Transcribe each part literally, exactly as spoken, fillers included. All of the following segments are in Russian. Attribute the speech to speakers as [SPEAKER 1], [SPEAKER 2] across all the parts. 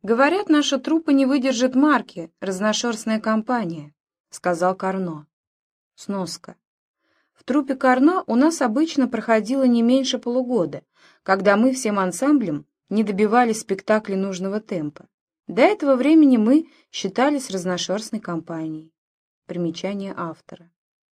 [SPEAKER 1] «Говорят, наша труппа не выдержит марки, разношерстная компания», — сказал Карно. Сноска. В труппе Карно у нас обычно проходило не меньше полугода, когда мы всем ансамблем не добивались спектакля нужного темпа. До этого времени мы считались разношерстной компанией. Примечание автора.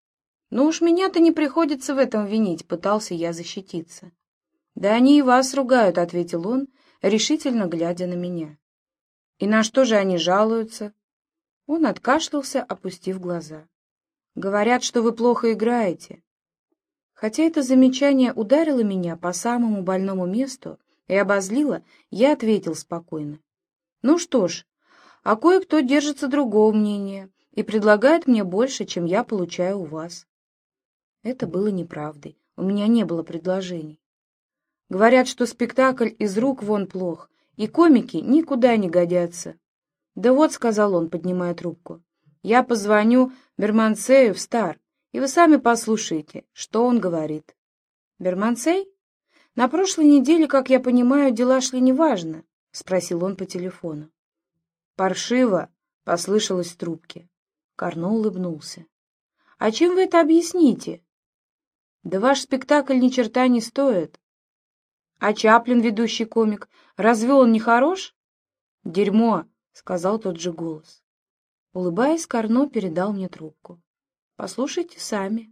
[SPEAKER 1] «Ну уж меня-то не приходится в этом винить», — пытался я защититься. «Да они и вас ругают», — ответил он, решительно глядя на меня. «И на что же они жалуются?» Он откашлялся, опустив глаза. «Говорят, что вы плохо играете». Хотя это замечание ударило меня по самому больному месту и обозлило, я ответил спокойно. «Ну что ж, а кое-кто держится другого мнения и предлагает мне больше, чем я получаю у вас». Это было неправдой, у меня не было предложений. Говорят, что спектакль из рук вон плох, и комики никуда не годятся. «Да вот», — сказал он, поднимая трубку, — «я позвоню Бермансею в Стар, и вы сами послушайте, что он говорит». «Бермансей? На прошлой неделе, как я понимаю, дела шли неважно», — спросил он по телефону. «Паршиво», — послышалось в трубке. Карно улыбнулся. «А чем вы это объясните?» «Да ваш спектакль ни черта не стоит». «А Чаплин, ведущий комик, разве он не хорош?» «Дерьмо», — сказал тот же голос. Улыбаясь, Карно передал мне трубку. «Послушайте сами».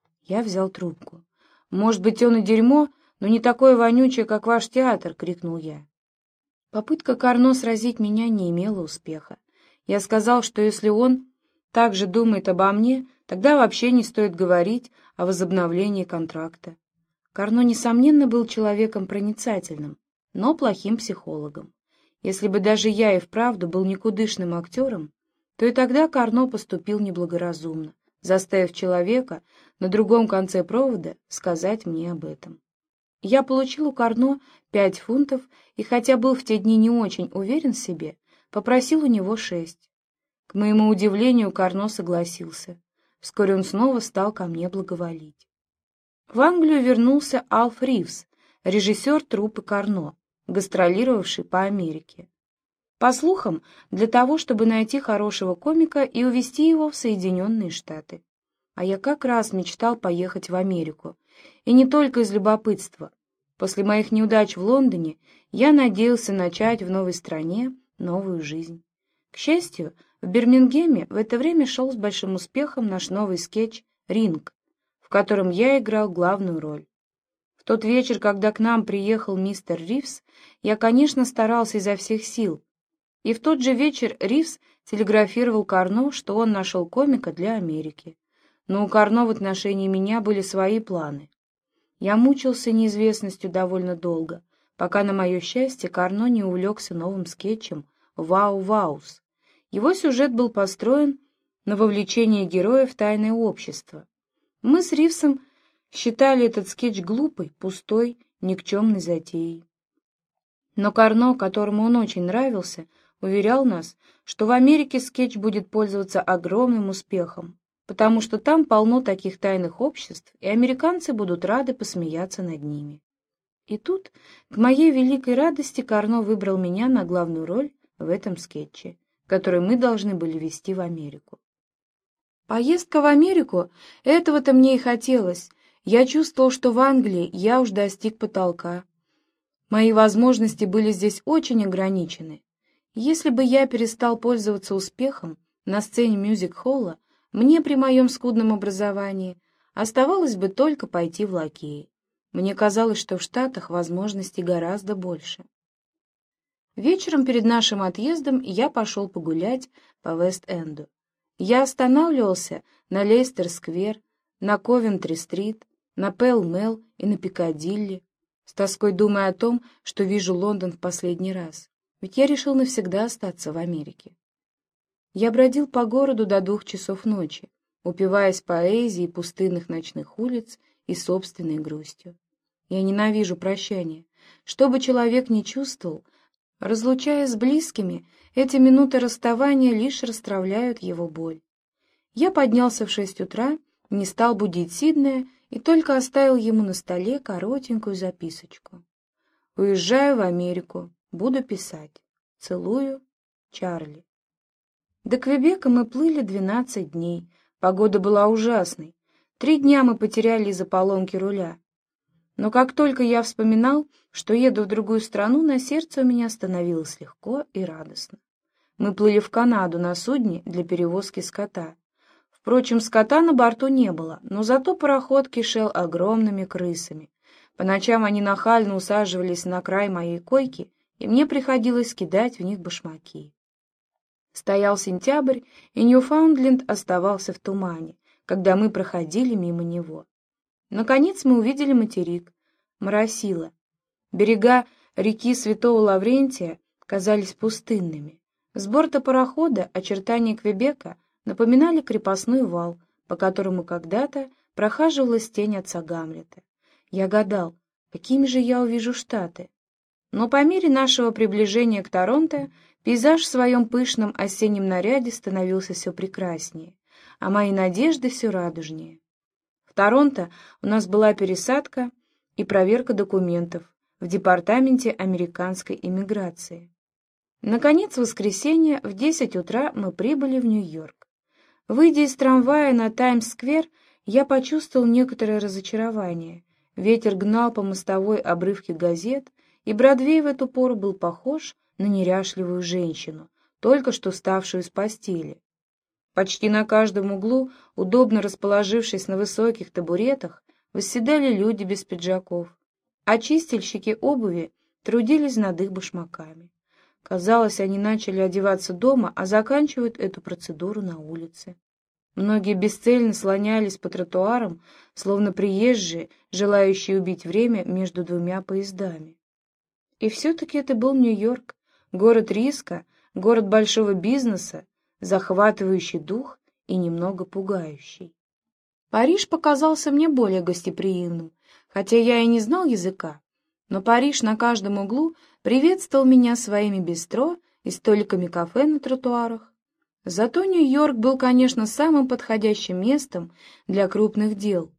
[SPEAKER 1] Я взял трубку. «Может быть, он и дерьмо, но не такое вонючее, как ваш театр», — крикнул я. Попытка Карно сразить меня не имела успеха. Я сказал, что если он так же думает обо мне, тогда вообще не стоит говорить о возобновлении контракта. Карно, несомненно, был человеком проницательным, но плохим психологом. Если бы даже я и вправду был никудышным актером, то и тогда Карно поступил неблагоразумно, заставив человека на другом конце провода сказать мне об этом. Я получил у Карно пять фунтов и, хотя был в те дни не очень уверен в себе, попросил у него шесть. К моему удивлению, Карно согласился. Вскоре он снова стал ко мне благоволить. В Англию вернулся Алф Ривз, режиссер труппы Карно, гастролировавший по Америке. По слухам, для того, чтобы найти хорошего комика и увезти его в Соединенные Штаты. А я как раз мечтал поехать в Америку. И не только из любопытства. После моих неудач в Лондоне я надеялся начать в новой стране новую жизнь. К счастью, в Бирмингеме в это время шел с большим успехом наш новый скетч «Ринг», в котором я играл главную роль. В тот вечер, когда к нам приехал мистер Ривз, я, конечно, старался изо всех сил. И в тот же вечер Ривз телеграфировал Карно, что он нашел комика для Америки. Но у Карно в отношении меня были свои планы. Я мучился неизвестностью довольно долго, пока, на мое счастье, Карно не увлекся новым скетчем «Вау-Ваус». Его сюжет был построен на вовлечении героя в тайное общество. Мы с Ривзом считали этот скетч глупой, пустой, никчемной затеей. Но Карно, которому он очень нравился, уверял нас, что в Америке скетч будет пользоваться огромным успехом, потому что там полно таких тайных обществ, и американцы будут рады посмеяться над ними. И тут, к моей великой радости, Карно выбрал меня на главную роль в этом скетче, который мы должны были везти в Америку. Поездка в Америку — этого-то мне и хотелось. Я чувствовал, что в Англии я уж достиг потолка. Мои возможности были здесь очень ограничены. Если бы я перестал пользоваться успехом на сцене мюзик-холла, мне при моем скудном образовании оставалось бы только пойти в лакеи. Мне казалось, что в Штатах возможностей гораздо больше. Вечером перед нашим отъездом я пошел погулять по Вест-Энду. Я останавливался на Лейстер-сквер, на Ковентри-стрит, на Пэлл-Мэлл и на Пикадилли, с тоской думая о том, что вижу Лондон в последний раз, ведь я решил навсегда остаться в Америке. Я бродил по городу до двух часов ночи, упиваясь поэзией пустынных ночных улиц и собственной грустью. Я ненавижу прощание. Что бы человек ни чувствовал, разлучаясь с близкими, эти минуты расставания лишь расстравляют его боль. Я поднялся в шесть утра, не стал будить Сиднея и только оставил ему на столе коротенькую записочку. «Уезжаю в Америку, буду писать». Целую, Чарли. До Квебека мы плыли двенадцать дней. Погода была ужасной. Три дня мы потеряли из-за поломки руля. Но как только я вспоминал, что еду в другую страну, на сердце у меня становилось легко и радостно. Мы плыли в Канаду на судне для перевозки скота. Впрочем, скота на борту не было, но зато пароход кишел огромными крысами. По ночам они нахально усаживались на край моей койки, и мне приходилось кидать в них башмаки. Стоял сентябрь, и Ньюфаундленд оставался в тумане, когда мы проходили мимо него. Наконец мы увидели материк. Моросило. Берега реки Святого Лаврентия казались пустынными. С борта парохода очертания Квебека напоминали крепостной вал, по которому когда-то прохаживалась тень отца Гамлета. Я гадал, какими же я увижу Штаты. Но по мере нашего приближения к Торонто пейзаж в своем пышном осеннем наряде становился все прекраснее, а мои надежды все радужнее. В Торонто у нас была пересадка и проверка документов в департаменте американской иммиграции. Наконец, в воскресенье в десять утра мы прибыли в Нью-Йорк. Выйдя из трамвая на Таймс-сквер, я почувствовал некоторое разочарование. Ветер гнал по мостовой обрывки газет, и Бродвей в эту пору был похож на неряшливую женщину, только что вставшую с постели. Почти на каждом углу, удобно расположившись на высоких табуретах, восседали люди без пиджаков, а чистильщики обуви трудились над их башмаками. Казалось, они начали одеваться дома, а заканчивают эту процедуру на улице. Многие бесцельно слонялись по тротуарам, словно приезжие, желающие убить время между двумя поездами. И все-таки это был Нью-Йорк, город риска, город большого бизнеса, захватывающий дух и немного пугающий. Париж показался мне более гостеприимным, хотя я и не знал языка, но Париж на каждом углу приветствовал меня своими бистро и столиками кафе на тротуарах. Зато Нью-Йорк был, конечно, самым подходящим местом для крупных дел.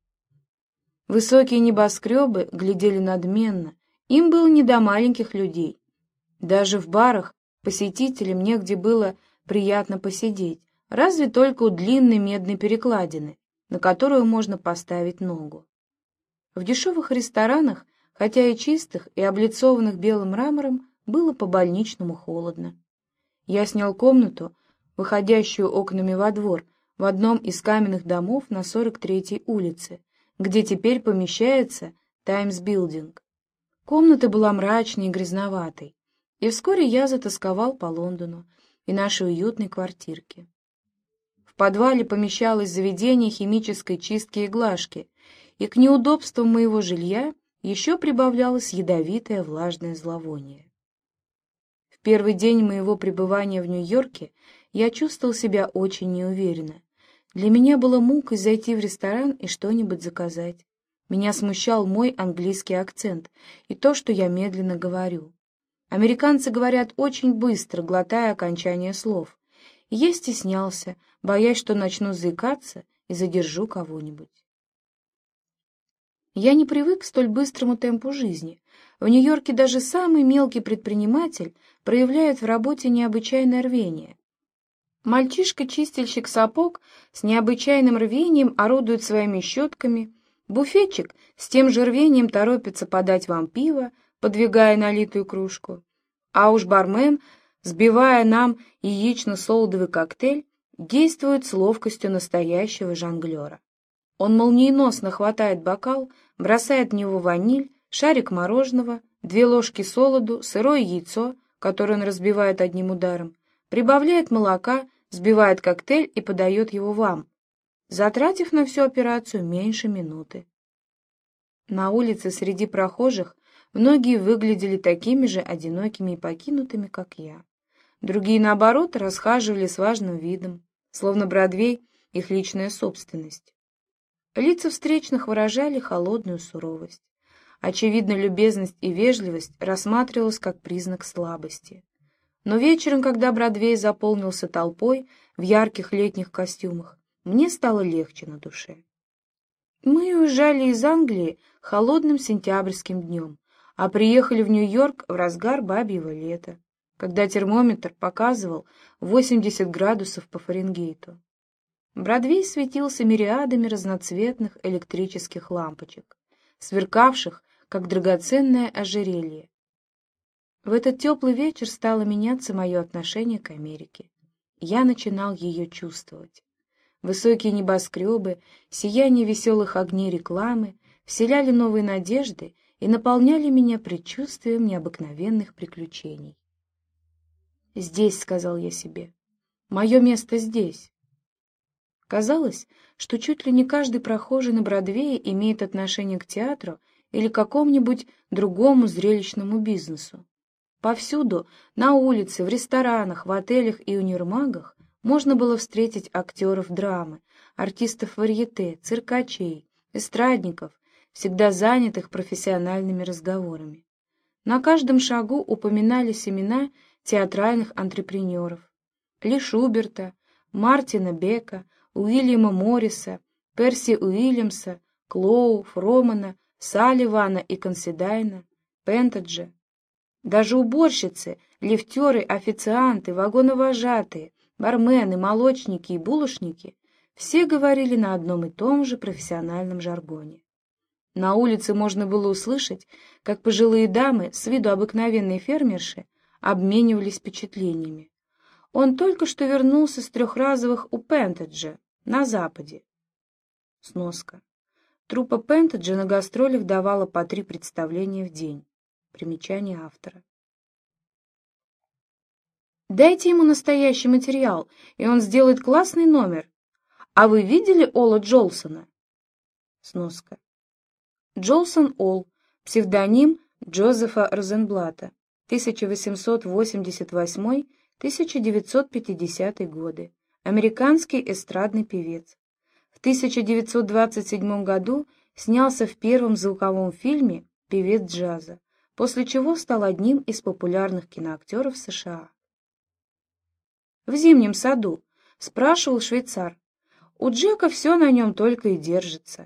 [SPEAKER 1] Высокие небоскребы глядели надменно, им было не до маленьких людей. Даже в барах посетителям негде было приятно посидеть, разве только у длинной медной перекладины, на которую можно поставить ногу. В дешевых ресторанах, хотя и чистых, и облицованных белым мрамором, было по-больничному холодно. Я снял комнату, выходящую окнами во двор, в одном из каменных домов на сорок третьей улице, где теперь помещается Таймс-билдинг. Комната была мрачной и грязноватой, и вскоре я затосковал по Лондону и нашей уютной квартирке. В подвале помещалось заведение химической чистки и глажки, и к неудобствам моего жилья еще прибавлялось ядовитое влажное зловоние. В первый день моего пребывания в Нью-Йорке я чувствовал себя очень неуверенно. Для меня было мукой зайти в ресторан и что-нибудь заказать. Меня смущал мой английский акцент и то, что я медленно говорю. Американцы говорят очень быстро, глотая окончание слов. И я стеснялся, боясь, что начну заикаться и задержу кого-нибудь. Я не привык к столь быстрому темпу жизни. В Нью-Йорке даже самый мелкий предприниматель проявляет в работе необычайное рвение. Мальчишка-чистильщик сапог с необычайным рвением орудует своими щетками, буфетчик с тем же рвением торопится подать вам пиво, подвигая налитую кружку, а уж бармен, сбивая нам яично-солодовый коктейль, действует с ловкостью настоящего жонглера. Он молниеносно хватает бокал, бросает в него ваниль, шарик мороженого, две ложки солоду, сырое яйцо, которое он разбивает одним ударом, прибавляет молока, взбивает коктейль и подает его вам, затратив на всю операцию меньше минуты. На улице среди прохожих многие выглядели такими же одинокими и покинутыми, как я. Другие, наоборот, расхаживали с важным видом, словно Бродвей — их личная собственность. Лица встречных выражали холодную суровость. Очевидно, любезность и вежливость рассматривалась как признак слабости. Но вечером, когда Бродвей заполнился толпой в ярких летних костюмах, мне стало легче на душе. Мы уезжали из Англии холодным сентябрьским днем, а приехали в Нью-Йорк в разгар бабьего лета. когда термометр показывал восемьдесят градусов по Фаренгейту. Бродвей светился мириадами разноцветных электрических лампочек, сверкавших, как драгоценное ожерелье. В этот теплый вечер стало меняться мое отношение к Америке. Я начинал ее чувствовать. Высокие небоскребы, сияние веселых огней рекламы вселяли новые надежды и наполняли меня предчувствием необыкновенных приключений. «Здесь», — сказал я себе, — «мое место здесь». Казалось, что чуть ли не каждый прохожий на Бродвее имеет отношение к театру или какому-нибудь другому зрелищному бизнесу. Повсюду, на улице, в ресторанах, в отелях и универмагах можно было встретить актеров драмы, артистов варьете, циркачей, эстрадников, всегда занятых профессиональными разговорами. На каждом шагу упоминались имена театральных антрепренеров: Ли Шуберта, Мартина Бека, Уильяма Морриса, Перси Уильямса, Клоу, Фромана, Салливана и Консидайна, Пентаджа. Даже уборщицы, лифтеры, официанты, вагоновожатые, бармены, молочники и булочники все говорили на одном и том же профессиональном жаргоне. На улице можно было услышать, как пожилые дамы, с виду обыкновенные фермерши, обменивались впечатлениями. Он только что вернулся с трехразовых у Пентаджа на Западе. Сноска. Труппа Пентаджа на гастролях давала по три представления в день. Примечание автора. Дайте ему настоящий материал, и он сделает классный номер. А вы видели Ола Джолсона? Сноска. Джолсон Ол, псевдоним Джозефа Розенблата, тысяча восемьсот восемьдесят восьмой — тысяча девятьсот пятидесятый годы, американский эстрадный певец. В тысяча девятьсот двадцать седьмом году снялся в первом звуковом фильме «Певец джаза», после чего стал одним из популярных киноактеров США. «В зимнем саду», — спрашивал швейцар, — «у Джека все на нем только и держится».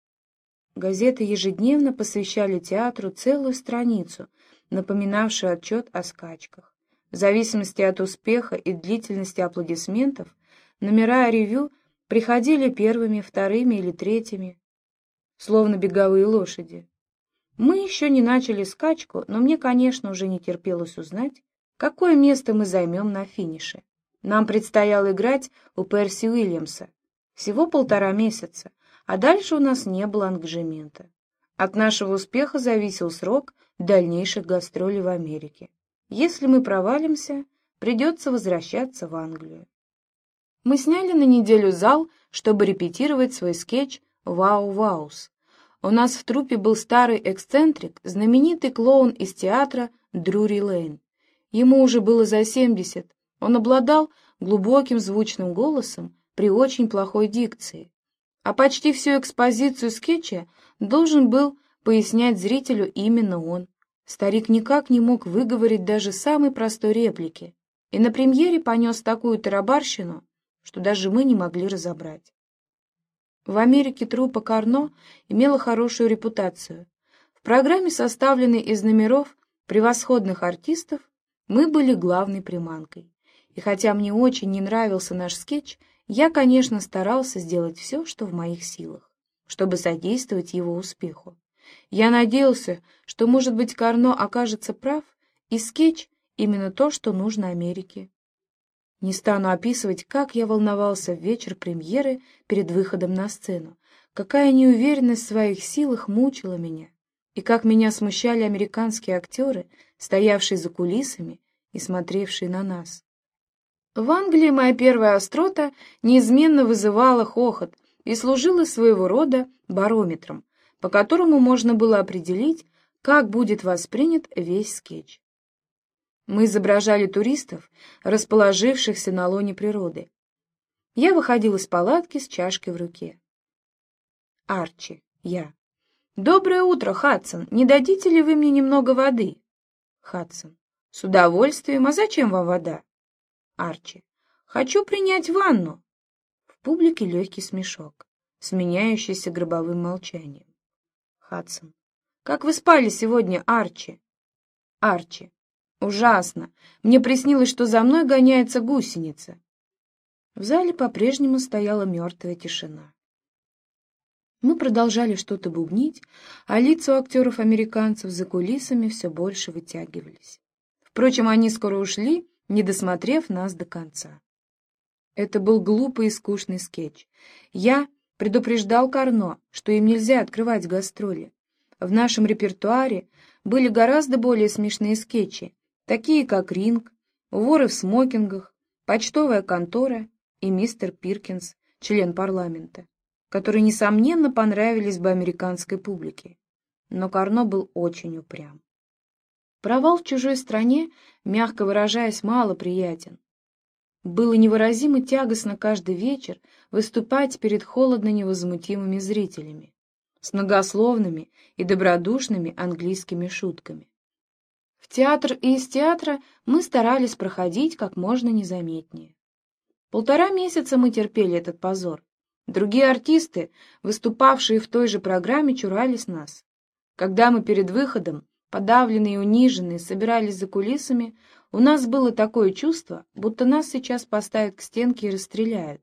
[SPEAKER 1] Газеты ежедневно посвящали театру целую страницу, напоминавшую отчет о скачках. В зависимости от успеха и длительности аплодисментов, номера ревю приходили первыми, вторыми или третьими, словно беговые лошади. Мы еще не начали скачку, но мне, конечно, уже не терпелось узнать, какое место мы займем на финише. Нам предстояло играть у Перси Уильямса. Всего полтора месяца, а дальше у нас не было ангажемента. От нашего успеха зависел срок дальнейших гастролей в Америке. Если мы провалимся, придется возвращаться в Англию. Мы сняли на неделю зал, чтобы репетировать свой скетч «Вау-Ваус». У нас в труппе был старый эксцентрик, знаменитый клоун из театра Друри-Лейн. Ему уже было за семьдесят. Он обладал глубоким звучным голосом при очень плохой дикции. А почти всю экспозицию скетча должен был пояснять зрителю именно он. Старик никак не мог выговорить даже самой простой реплики, и на премьере понес такую тарабарщину, что даже мы не могли разобрать. В Америке труппа Карно имела хорошую репутацию. В программе, составленной из номеров превосходных артистов, мы были главной приманкой. И хотя мне очень не нравился наш скетч, я, конечно, старался сделать все, что в моих силах, чтобы содействовать его успеху. Я надеялся, что, может быть, Карно окажется прав, и скетч — именно то, что нужно Америке. Не стану описывать, как я волновался в вечер премьеры перед выходом на сцену, какая неуверенность в своих силах мучила меня, и как меня смущали американские актеры, стоявшие за кулисами и смотревшие на нас. В Англии моя первая острота неизменно вызывала хохот и служила своего рода барометром, по которому можно было определить, как будет воспринят весь скетч. Мы изображали туристов, расположившихся на лоне природы. Я выходил из палатки с чашкой в руке. Арчи, я. «Доброе утро, Хадсон. Не дадите ли вы мне немного воды?» Хадсон. «С удовольствием. А зачем вам вода?» Арчи. «Хочу принять ванну». В публике легкий смешок, сменяющийся гробовым молчанием. Хадсон. «Как вы спали сегодня, Арчи?» Арчи. Ужасно. Мне приснилось, что за мной гоняется гусеница. В зале по-прежнему стояла мертвая тишина. Мы продолжали что-то бубнить, а лица у актеров-американцев за кулисами все больше вытягивались. Впрочем, они скоро ушли, не досмотрев нас до конца. Это был глупый и скучный скетч. Я предупреждал Карно, что им нельзя открывать гастроли. В нашем репертуаре были гораздо более смешные скетчи, такие как «Ринг», «Воры в смокингах», «Почтовая контора» и «Мистер Пиркинс», член парламента, которые, несомненно, понравились бы американской публике. Но Карно был очень упрям. Провал в чужой стране, мягко выражаясь, мало приятен. Было невыразимо тягостно каждый вечер выступать перед холодно невозмутимыми зрителями с многословными и добродушными английскими шутками. В театр и из театра мы старались проходить как можно незаметнее. Полтора месяца мы терпели этот позор. Другие артисты, выступавшие в той же программе, чурались нас. Когда мы перед выходом, подавленные и униженные, собирались за кулисами, у нас было такое чувство, будто нас сейчас поставят к стенке и расстреляют.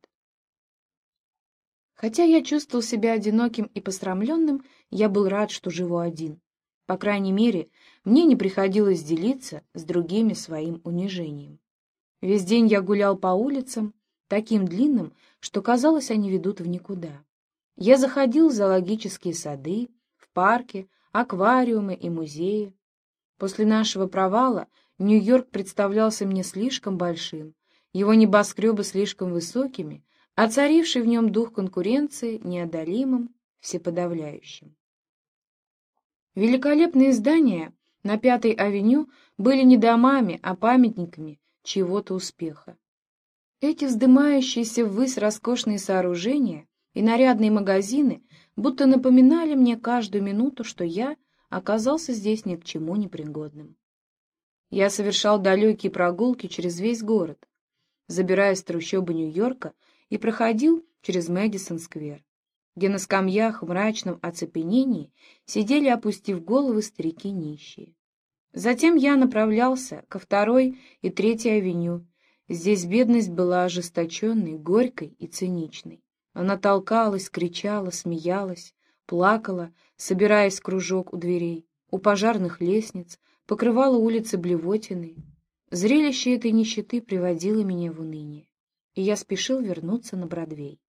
[SPEAKER 1] Хотя я чувствовал себя одиноким и посрамленным, я был рад, что живу один. По крайней мере, мне не приходилось делиться с другими своим унижением. Весь день я гулял по улицам, таким длинным, что казалось, они ведут в никуда. Я заходил в зоологические сады, в парки, аквариумы и музеи. После нашего провала Нью-Йорк представлялся мне слишком большим, его небоскребы слишком высокими, а царивший в нем дух конкуренции неодолимым, всеподавляющим. Великолепные здания на Пятой авеню были не домами, а памятниками чьего-то успеха. Эти вздымающиеся ввысь роскошные сооружения и нарядные магазины будто напоминали мне каждую минуту, что я оказался здесь ни к чему не пригодным. Я совершал далекие прогулки через весь город, забираясь в трущобы Нью-Йорка, и проходил через Мэдисон-сквер, где на скамьях в мрачном оцепенении сидели, опустив головы, старики нищие. Затем я направлялся ко Второй и Третьей авеню. Здесь бедность была ожесточенной, горькой и циничной. Она толкалась, кричала, смеялась, плакала, собираясь в кружок у дверей, у пожарных лестниц, покрывала улицы блевотиной. Зрелище этой нищеты приводило меня в уныние, и я спешил вернуться на Бродвей.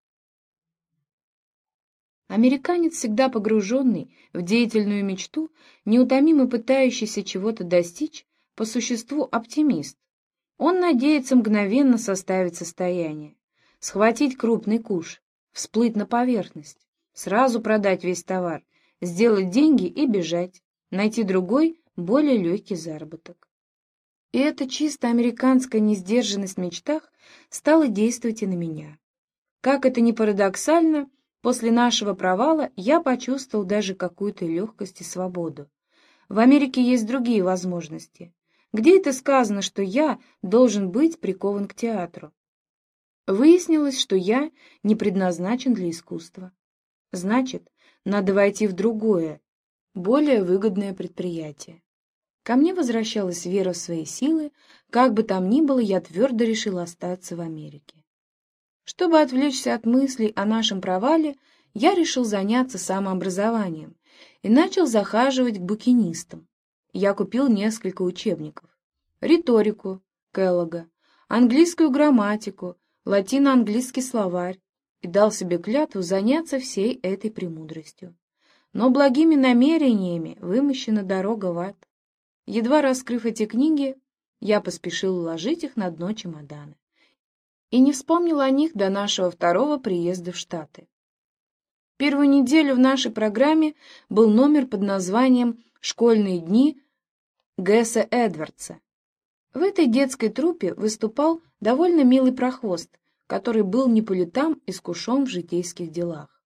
[SPEAKER 1] Американец, всегда погруженный в деятельную мечту, неутомимо пытающийся чего-то достичь, по существу оптимист. Он надеется мгновенно составить состояние, схватить крупный куш, всплыть на поверхность, сразу продать весь товар, сделать деньги и бежать, найти другой, более легкий заработок. И эта чисто американская несдержанность в мечтах стала действовать и на меня. Как это ни парадоксально, после нашего провала я почувствовал даже какую-то легкость и свободу. В Америке есть другие возможности. Где это сказано, что я должен быть прикован к театру? Выяснилось, что я не предназначен для искусства. Значит, надо войти в другое, более выгодное предприятие. Ко мне возвращалась вера в свои силы, как бы там ни было, я твердо решил остаться в Америке. Чтобы отвлечься от мыслей о нашем провале, я решил заняться самообразованием и начал захаживать к букинистам. Я купил несколько учебников: риторику Келлога, английскую грамматику, латино-английский словарь и дал себе клятву заняться всей этой премудростью. Но благими намерениями вымощена дорога в ад. Едва раскрыв эти книги, я поспешил уложить их на дно чемодана и не вспомнил о них до нашего второго приезда в Штаты. Первую неделю в нашей программе был номер под названием «Школьные дни» Гэса Эдвардса. В этой детской труппе выступал довольно милый прохвост, который был не по летам искушен в житейских делах.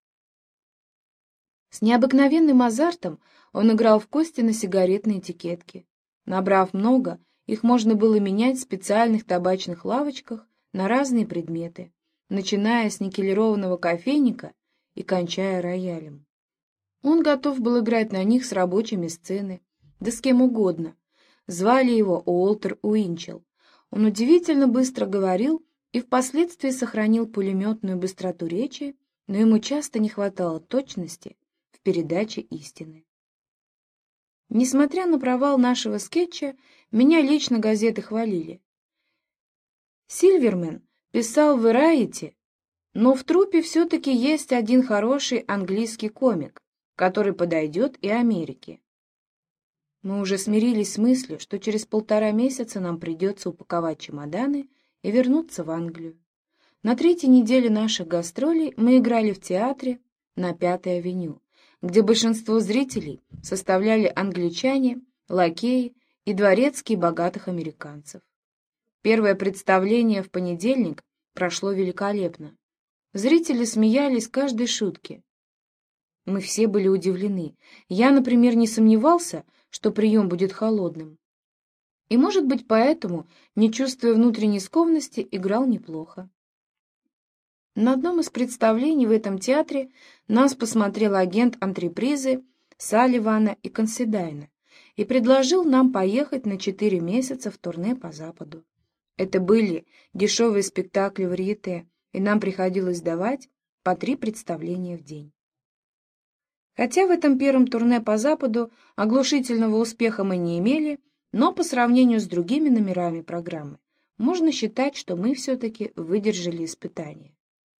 [SPEAKER 1] С необыкновенным азартом он играл в кости на сигаретной этикетке. Набрав много, их можно было менять в специальных табачных лавочках на разные предметы, начиная с никелированного кофейника и кончая роялем. Он готов был играть на них с рабочими сцены, да с кем угодно, Звали его Уолтер Уинчелл. Он удивительно быстро говорил и впоследствии сохранил пулеметную быстроту речи, но ему часто не хватало точности в передаче истины. Несмотря на провал нашего скетча, меня лично газеты хвалили. Сильвермен писал в Variety, но в труппе все-таки есть один хороший английский комик, который подойдет и Америке. Мы уже смирились с мыслью, что через полтора месяца нам придется упаковать чемоданы и вернуться в Англию. На третьей неделе наших гастролей мы играли в театре на Пятой авеню, где большинство зрителей составляли англичане, лакеи и дворецкие богатых американцев. Первое представление в понедельник прошло великолепно. Зрители смеялись каждой шутке. Мы все были удивлены. Я, например, не сомневался, что прием будет холодным. И, может быть, поэтому, не чувствуя внутренней скованности, играл неплохо. На одном из представлений в этом театре нас посмотрел агент антрепризы Салливана и Консидайна и предложил нам поехать на четыре месяца в турне по Западу. Это были дешевые спектакли варьете, и нам приходилось давать по три представления в день. Хотя в этом первом турне по Западу оглушительного успеха мы не имели, но по сравнению с другими номерами программы можно считать, что мы все-таки выдержали испытание.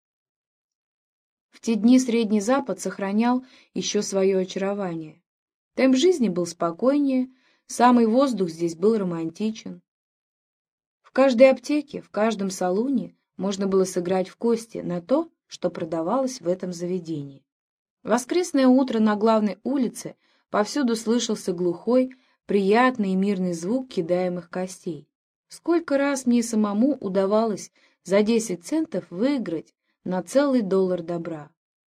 [SPEAKER 1] В те дни Средний Запад сохранял еще свое очарование. Темп жизни был спокойнее, самый воздух здесь был романтичен. В каждой аптеке, в каждом салуне можно было сыграть в кости на то, что продавалось в этом заведении. В воскресное утро на главной улице повсюду слышался глухой, приятный и мирный звук кидаемых костей. Сколько раз мне самому удавалось за десять центов выиграть на целый доллар добра.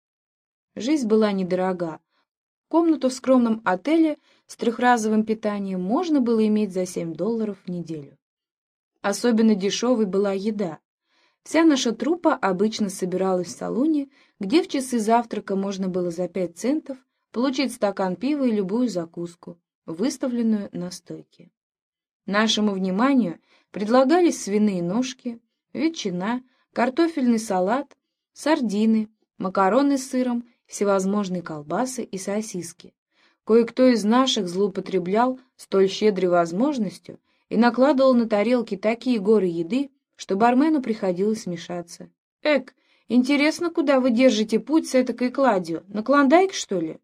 [SPEAKER 1] Жизнь была недорога. Комнату в скромном отеле с трехразовым питанием можно было иметь за семь долларов в неделю. Особенно дешевой была еда. Вся наша труппа обычно собиралась в салоне, где в часы завтрака можно было за пять центов получить стакан пива и любую закуску, выставленную на стойке. Нашему вниманию предлагались свиные ножки, ветчина, картофельный салат, сардины, макароны с сыром, всевозможные колбасы и сосиски. Кое-кто из наших злоупотреблял столь щедрой возможностью и накладывал на тарелки такие горы еды, что бармену приходилось смешаться. «Эк, интересно, куда вы держите путь с этакой кладью? На Клондайк, что ли?»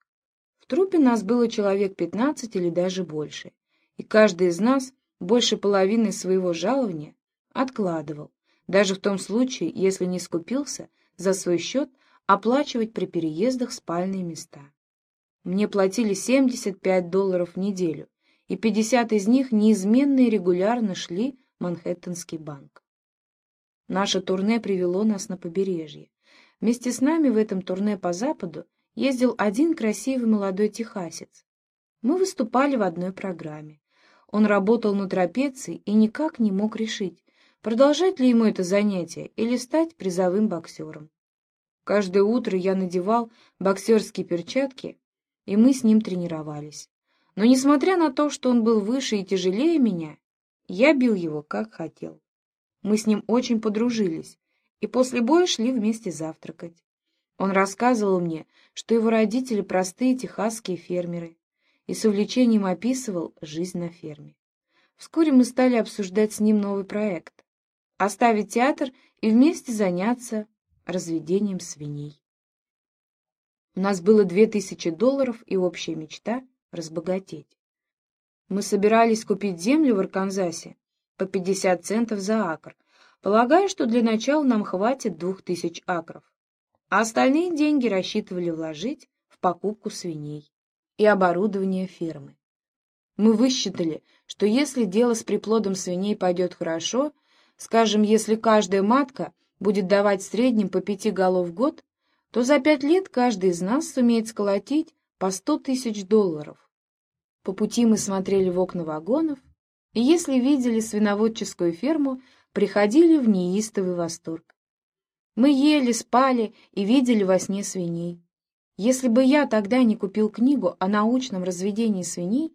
[SPEAKER 1] В труппе нас было человек пятнадцать или даже больше, и каждый из нас больше половины своего жалования откладывал, даже в том случае, если не скупился за свой счет оплачивать при переездах спальные места. Мне платили семьдесят пять долларов в неделю, и пятьдесят из них неизменно и регулярно шли в Манхэттенский банк. Наше турне привело нас на побережье. Вместе с нами в этом турне по Западу ездил один красивый молодой техасец. Мы выступали в одной программе. Он работал на трапеции и никак не мог решить, продолжать ли ему это занятие или стать призовым боксером. Каждое утро я надевал боксерские перчатки, и мы с ним тренировались. Но несмотря на то, что он был выше и тяжелее меня, я бил его как хотел. Мы с ним очень подружились, и после боя шли вместе завтракать. Он рассказывал мне, что его родители простые техасские фермеры, и с увлечением описывал жизнь на ферме. Вскоре мы стали обсуждать с ним новый проект — оставить театр и вместе заняться разведением свиней. У нас было две тысячи долларов и общая мечта — разбогатеть. Мы собирались купить землю в Арканзасе по пятьдесят центов за акр, полагая, что для начала нам хватит двух тысяч акров, а остальные деньги рассчитывали вложить в покупку свиней и оборудование фермы. Мы высчитали, что если дело с приплодом свиней пойдет хорошо, скажем, если каждая матка будет давать в среднем по пяти голов в год, то за пять лет каждый из нас сумеет сколотить по сто тысяч долларов. По пути мы смотрели в окна вагонов, и если видели свиноводческую ферму, приходили в неистовый восторг. Мы ели, спали и видели во сне свиней. Если бы я тогда не купил книгу о научном разведении свиней,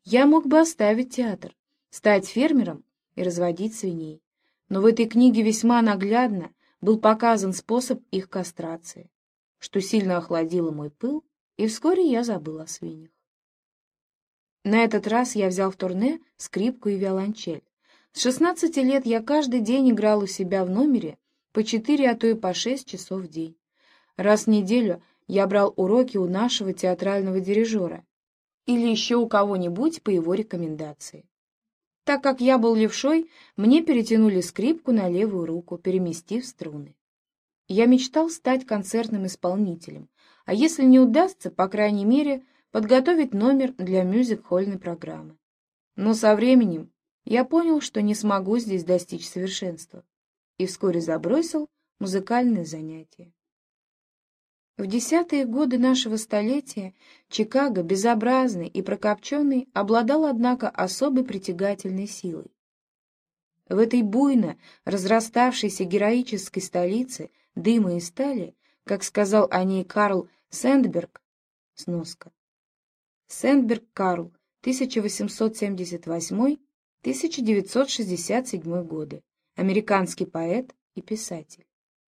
[SPEAKER 1] Я мог бы оставить театр, стать фермером и разводить свиней. Но в этой книге весьма наглядно был показан способ их кастрации, что сильно охладило мой пыл, и вскоре я забыл о свиньях. На этот раз я взял в турне скрипку и виолончель. С шестнадцати лет я каждый день играл у себя в номере по четыре, а то и по шесть часов в день. Раз в неделю я брал уроки у нашего театрального дирижера или еще у кого-нибудь по его рекомендации. Так как я был левшой, мне перетянули скрипку на левую руку, переместив струны. Я мечтал стать концертным исполнителем, а если не удастся, по крайней мере, подготовить номер для мюзик-холльной программы. Но со временем я понял, что не смогу здесь достичь совершенства, и вскоре забросил музыкальные занятия. В десятые годы нашего столетия Чикаго, безобразный и прокопченный, обладал, однако, особой притягательной силой. В этой буйно разраставшейся героической столице дыма и стали, как сказал о ней Карл Сэндберг, сноска. Сэндберг Карл, тысяча восемьсот семьдесят восьмой — тысяча девятьсот шестьдесят седьмой годы, американский поэт и писатель.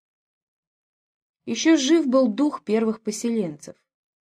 [SPEAKER 1] Еще жив был дух первых поселенцев.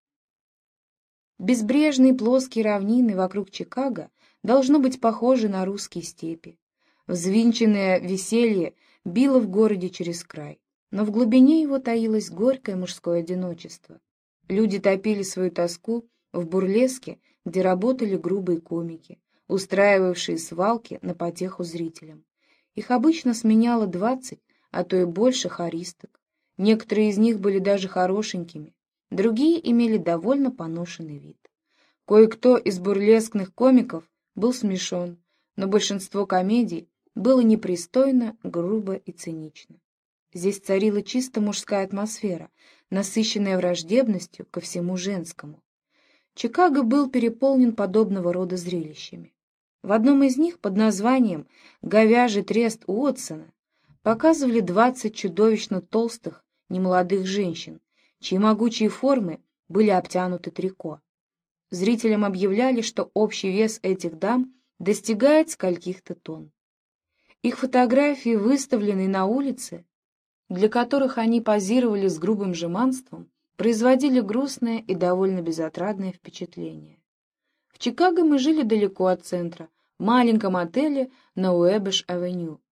[SPEAKER 1] Безбрежные плоские равнины вокруг Чикаго должно быть похожи на русские степи. Взвинченное веселье било в городе через край, но в глубине его таилось горькое мужское одиночество. Люди топили свою тоску в бурлеске, где работали грубые комики, устраивавшие свалки на потеху зрителям. Их обычно сменяло двадцать, а то и больше хористок. Некоторые из них были даже хорошенькими, другие имели довольно поношенный вид. Кое-кто из бурлескных комиков был смешон, но большинство комедий было непристойно, грубо и цинично. Здесь царила чисто мужская атмосфера, насыщенная враждебностью ко всему женскому. Чикаго был переполнен подобного рода зрелищами. В одном из них под названием «Говяжий трест Уотсона» показывали двадцать чудовищно толстых немолодых женщин, чьи могучие формы были обтянуты трико. Зрителям объявляли, что общий вес этих дам достигает скольких-то тонн. Их фотографии, выставленные на улице, для которых они позировали с грубым жеманством, производили грустное и довольно безотрадное впечатление. В Чикаго мы жили далеко от центра, в маленьком отеле на Уэбэш-авеню.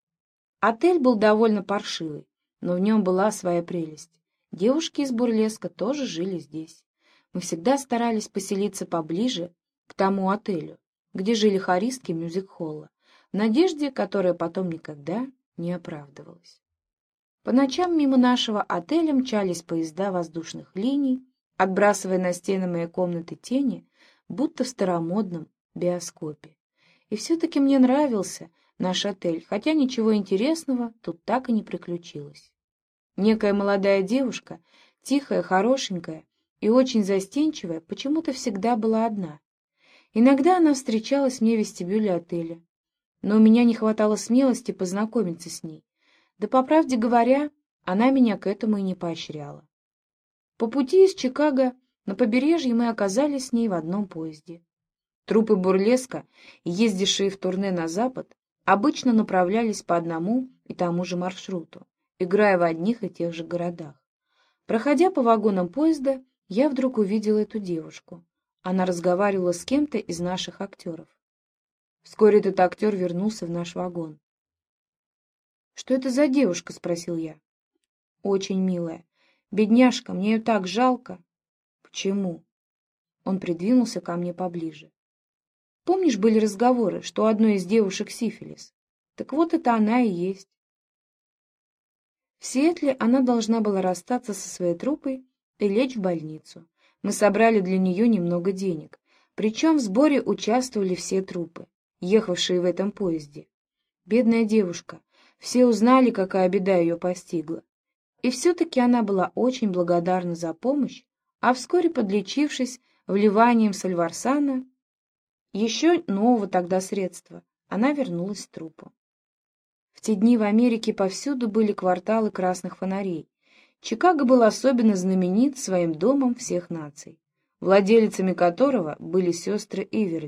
[SPEAKER 1] Отель был довольно паршивый, но в нем была своя прелесть. Девушки из бурлеска тоже жили здесь. Мы всегда старались поселиться поближе к тому отелю, где жили хористки мюзик-холла, в надежде, которая потом никогда не оправдывалась. По ночам мимо нашего отеля мчались поезда воздушных линий, отбрасывая на стены моей комнаты тени, будто в старомодном биоскопе. И все-таки мне нравился наш отель, хотя ничего интересного тут так и не приключилось. Некая молодая девушка, тихая, хорошенькая и очень застенчивая, почему-то всегда была одна. Иногда она встречалась мне в вестибюле отеля, но у меня не хватало смелости познакомиться с ней. Да, по правде говоря, она меня к этому и не поощряла. По пути из Чикаго на побережье мы оказались с ней в одном поезде. Труппы бурлеска, ездившие в турне на запад, обычно направлялись по одному и тому же маршруту, играя в одних и тех же городах. Проходя по вагонам поезда, я вдруг увидела эту девушку. Она разговаривала с кем-то из наших актеров. Вскоре этот актер вернулся в наш вагон. «Что это за девушка?» — спросил я. «Очень милая. Бедняжка, мне ее так жалко». «Почему?» Он придвинулся ко мне поближе. «Помнишь, были разговоры, что у одной из девушек сифилис? Так вот это она и есть». В Сиэтле она должна была расстаться со своей труппой и лечь в больницу. Мы собрали для нее немного денег, причем в сборе участвовали все труппы, ехавшие в этом поезде. Бедная девушка, все узнали, какая беда ее постигла. И все-таки она была очень благодарна за помощь, а вскоре, подлечившись вливанием сальварсана, еще нового тогда средства, она вернулась в труппу. В те дни в Америке повсюду были кварталы красных фонарей. Чикаго был особенно знаменит своим домом всех наций, владелицами которого были сестры Иверли.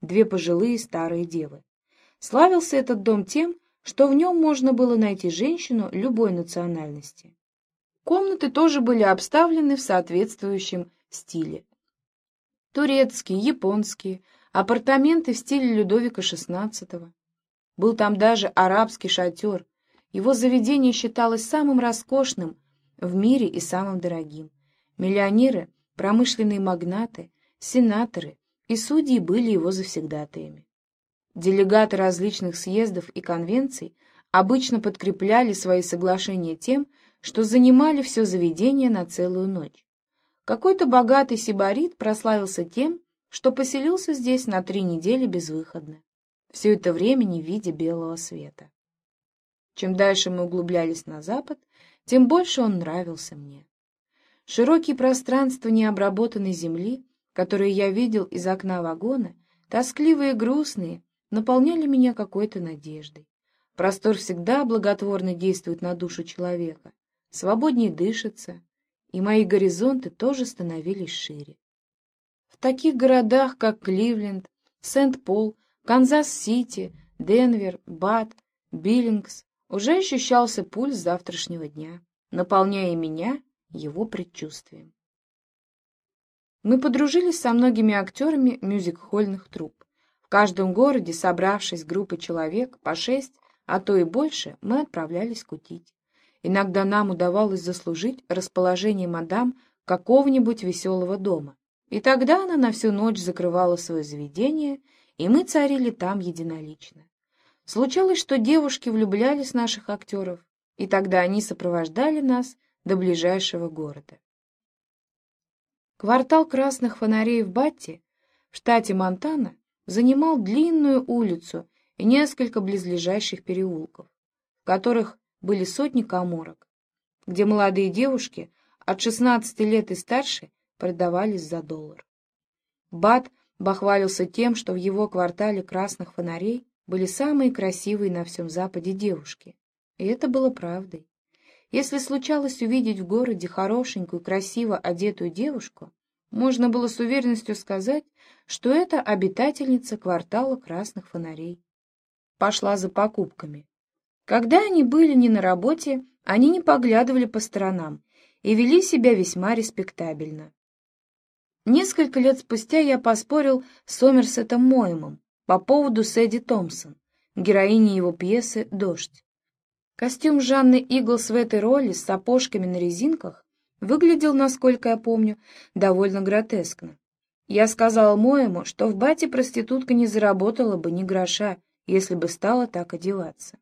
[SPEAKER 1] две пожилые старые девы. Славился этот дом тем, что в нем можно было найти женщину любой национальности. Комнаты тоже были обставлены в соответствующем стиле. Турецкие, японские, апартаменты в стиле Людовика шестнадцатого. Был там даже арабский шатер. Его заведение считалось самым роскошным в мире и самым дорогим. Миллионеры, промышленные магнаты, сенаторы и судьи были его завсегдатаями. Делегаты различных съездов и конвенций обычно подкрепляли свои соглашения тем, что занимали все заведение на целую ночь. Какой-то богатый сибарит прославился тем, что поселился здесь на три недели безвыходно, все это время не видя белого света. Чем дальше мы углублялись на запад, тем больше он нравился мне. Широкие пространства необработанной земли, которые я видел из окна вагона, тоскливые и грустные, наполняли меня какой-то надеждой. Простор всегда благотворно действует на душу человека, свободнее дышится, и мои горизонты тоже становились шире. В таких городах, как Кливленд, Сент-Пол, Канзас-Сити, Денвер, Бат, Биллингс, уже ощущался пульс завтрашнего дня, наполняя меня его предчувствием. Мы подружились со многими актерами мюзик-хольных труп. В каждом городе, собравшись группой человек по шесть, а то и больше, мы отправлялись кутить. Иногда нам удавалось заслужить расположение мадам какого-нибудь веселого дома, и тогда она на всю ночь закрывала свое заведение, и мы царили там единолично. Случалось, что девушки влюблялись в наших актеров, и тогда они сопровождали нас до ближайшего города. Квартал красных фонарей в Батте, в штате Монтана, занимал длинную улицу и несколько близлежащих переулков, в которых были сотни каморок, где молодые девушки от шестнадцати лет и старше продавались за доллар. Бат бахвалился тем, что в его квартале красных фонарей были самые красивые на всем Западе девушки, и это было правдой. Если случалось увидеть в городе хорошенькую, красиво одетую девушку, можно было с уверенностью сказать, что это обитательница квартала красных фонарей. Пошла за покупками. Когда они были не на работе, они не поглядывали по сторонам и вели себя весьма респектабельно. Несколько лет спустя я поспорил с Сомерсетом Моэмом по поводу Сэдди Томпсон, героини его пьесы «Дождь». Костюм Жанны Иглс в этой роли с сапожками на резинках выглядел, насколько я помню, довольно гротескно. Я сказал Моэму, что в Бате проститутка не заработала бы ни гроша, если бы стала так одеваться.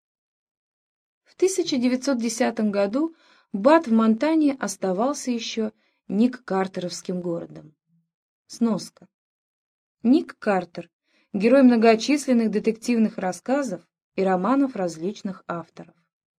[SPEAKER 1] В тысяча девятьсот десятом году Бат в Монтане оставался еще Ник Картеровским городом. Сноска. Ник Картер — герой многочисленных детективных рассказов и романов различных авторов.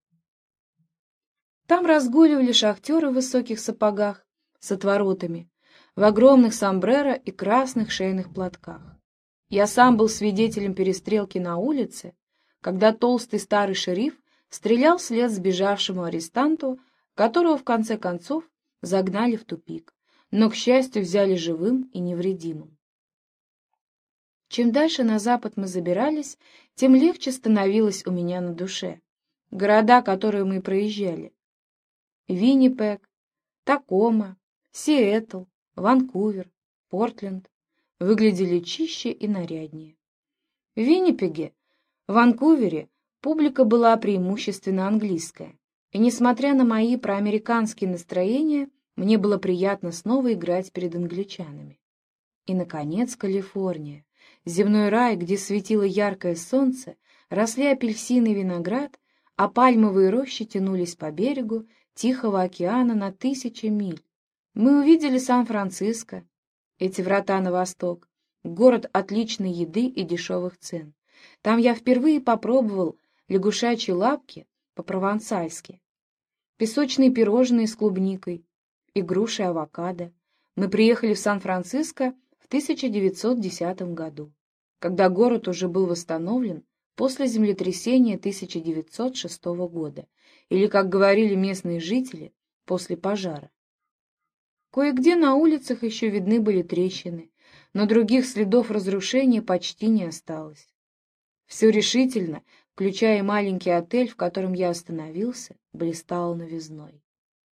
[SPEAKER 1] Там разгуливали шахтеры в высоких сапогах с отворотами, в огромных сомбреро и красных шейных платках. Я сам был свидетелем перестрелки на улице, когда толстый старый шериф стрелял вслед сбежавшему арестанту, которого в конце концов загнали в тупик, но, к счастью, взяли живым и невредимым. Чем дальше на запад мы забирались, тем легче становилось у меня на душе. Города, которые мы проезжали — Виннипег, Такома, Сиэтл, Ванкувер, Портленд — выглядели чище и наряднее. В Виннипеге, Ванкувере публика была преимущественно английская, и, несмотря на мои проамериканские настроения, мне было приятно снова играть перед англичанами. И, наконец, Калифорния. Земной рай, где светило яркое солнце, росли апельсины и виноград, а пальмовые рощи тянулись по берегу Тихого океана на тысячи миль. Мы увидели Сан-Франциско, эти врата на восток, город отличной еды и дешевых цен. Там я впервые попробовал лягушачьи лапки по-провансальски, песочные пирожные с клубникой и груши авокадо. Мы приехали в Сан-Франциско в тысяча девятьсот десятом году, когда город уже был восстановлен после землетрясения тысяча девятьсот шестого года, или, как говорили местные жители, после пожара. Кое-где на улицах еще видны были трещины, но других следов разрушения почти не осталось. Все решительно, включая маленький отель, в котором я остановился, блистало новизной.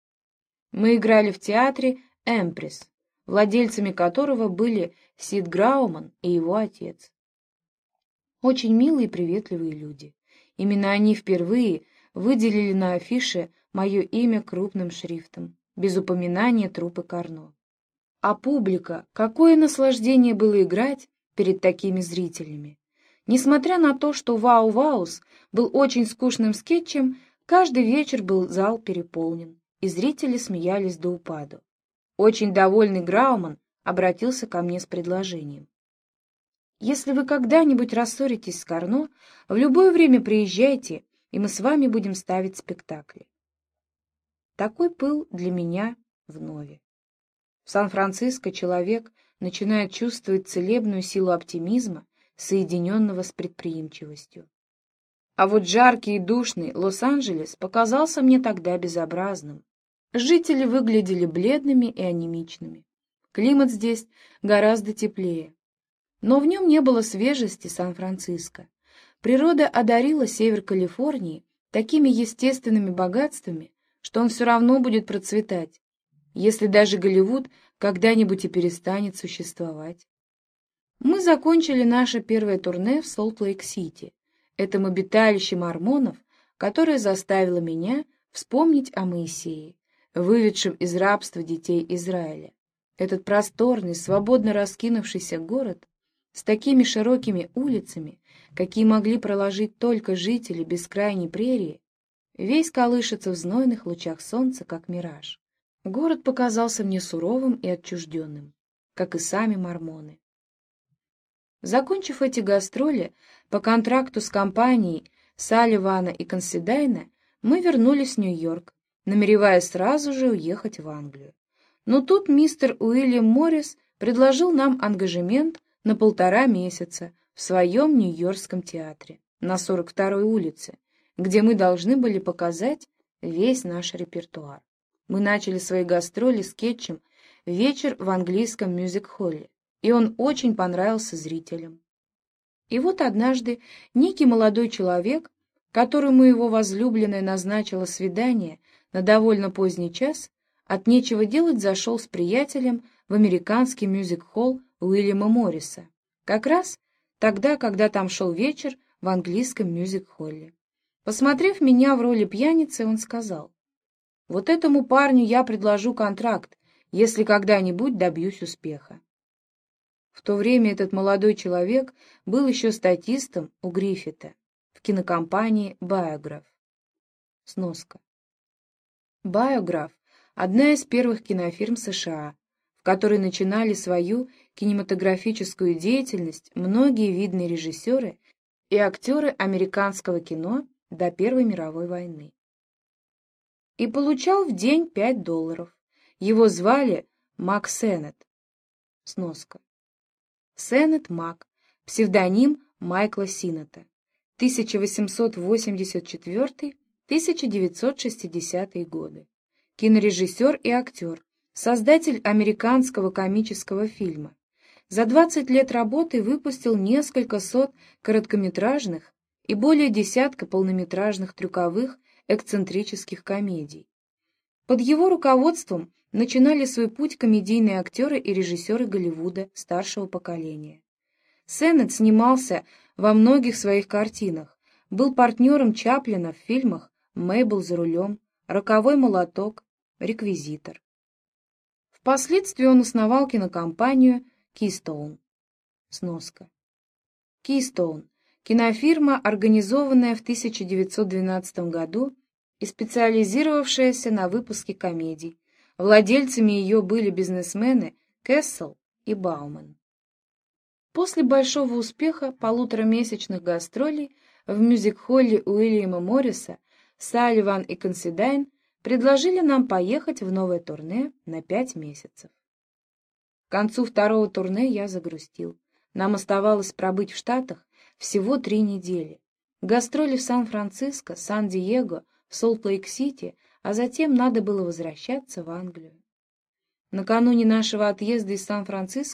[SPEAKER 1] Мы играли в театре «Эмпресс», владельцами которого были Сид Грауман и его отец. Очень милые и приветливые люди. Именно они впервые выделили на афише мое имя крупным шрифтом, без упоминания труппы Карно. А публика, какое наслаждение было играть перед такими зрителями! Несмотря на то, что «Вау-Ваус» был очень скучным скетчем, каждый вечер был зал переполнен, и зрители смеялись до упаду. Очень довольный Грауман обратился ко мне с предложением. «Если вы когда-нибудь рассоритесь с Карно, в любое время приезжайте, и мы с вами будем ставить спектакли». Такой пыл для меня вновь. В Сан-Франциско человек начинает чувствовать целебную силу оптимизма, соединенного с предприимчивостью. А вот жаркий и душный Лос-Анджелес показался мне тогда безобразным. Жители выглядели бледными и анемичными. Климат здесь гораздо теплее. Но в нем не было свежести Сан-Франциско. Природа одарила север Калифорнии такими естественными богатствами, что он все равно будет процветать, если даже Голливуд когда-нибудь и перестанет существовать. Мы закончили наше первое турне в Солт-Лейк-Сити, этом обиталище мормонов, которое заставило меня вспомнить о Моисее, выведшем из рабства детей Израиля. Этот просторный, свободно раскинувшийся город с такими широкими улицами, какие могли проложить только жители бескрайней прерии, весь колышется в знойных лучах солнца, как мираж. Город показался мне суровым и отчужденным, как и сами мормоны. Закончив эти гастроли по контракту с компанией Салливана и Консидайна, мы вернулись в Нью-Йорк, намереваясь сразу же уехать в Англию. Но тут мистер Уильям Моррис предложил нам ангажемент на полтора месяца в своем Нью-Йоркском театре на сорок второй улице, где мы должны были показать весь наш репертуар. Мы начали свои гастроли скетчем «Вечер в английском мюзик-холле», и он очень понравился зрителям. И вот однажды некий молодой человек, которому его возлюбленная назначила свидание на довольно поздний час, от нечего делать зашел с приятелем в американский мюзик-холл Уильяма Морриса, как раз тогда, когда там шел вечер в английском мюзик-холле. Посмотрев меня в роли пьяницы, он сказал: «Вот этому парню я предложу контракт, если когда-нибудь добьюсь успеха». В то время этот молодой человек был еще статистом у Гриффита в кинокомпании «Биограф». Сноска. «Биограф» — одна из первых кинофирм США, в которой начинали свою кинематографическую деятельность многие видные режиссеры и актеры американского кино до Первой мировой войны. И получал в день пять долларов. Его звали Мак Сеннет. Сноска. Сеннет Мак, псевдоним Майкла Синнета, тысяча восемьсот восемьдесят четвёртый — тысяча девятьсот шестидесятые годы. Кинорежиссер и актер, создатель американского комического фильма. За двадцать лет работы выпустил несколько сот короткометражных и более десятка полнометражных трюковых эксцентрических комедий. Под его руководством начинали свой путь комедийные актеры и режиссеры Голливуда старшего поколения. Сеннет снимался во многих своих картинах, был партнером Чаплина в фильмах «Мэйбл за рулем», «Роковой молоток», «Реквизитор». Впоследствии он основал кинокомпанию «Keystone». Сноска. «Keystone» — кинофирма, организованная в тысяча девятьсот двенадцатом году и специализировавшаяся на выпуске комедий. Владельцами ее были бизнесмены Кессел и Бауман. После большого успеха полуторамесячных гастролей в мюзик-холле Уильяма Морриса Салливан и Консидайн предложили нам поехать в новое турне на пять месяцев. К концу второго турне я загрустил. Нам оставалось пробыть в Штатах всего три недели. Гастроли в Сан-Франциско, Сан-Диего, Солт-Лейк-Сити, а затем надо было возвращаться в Англию. Накануне нашего отъезда из Сан-Франциско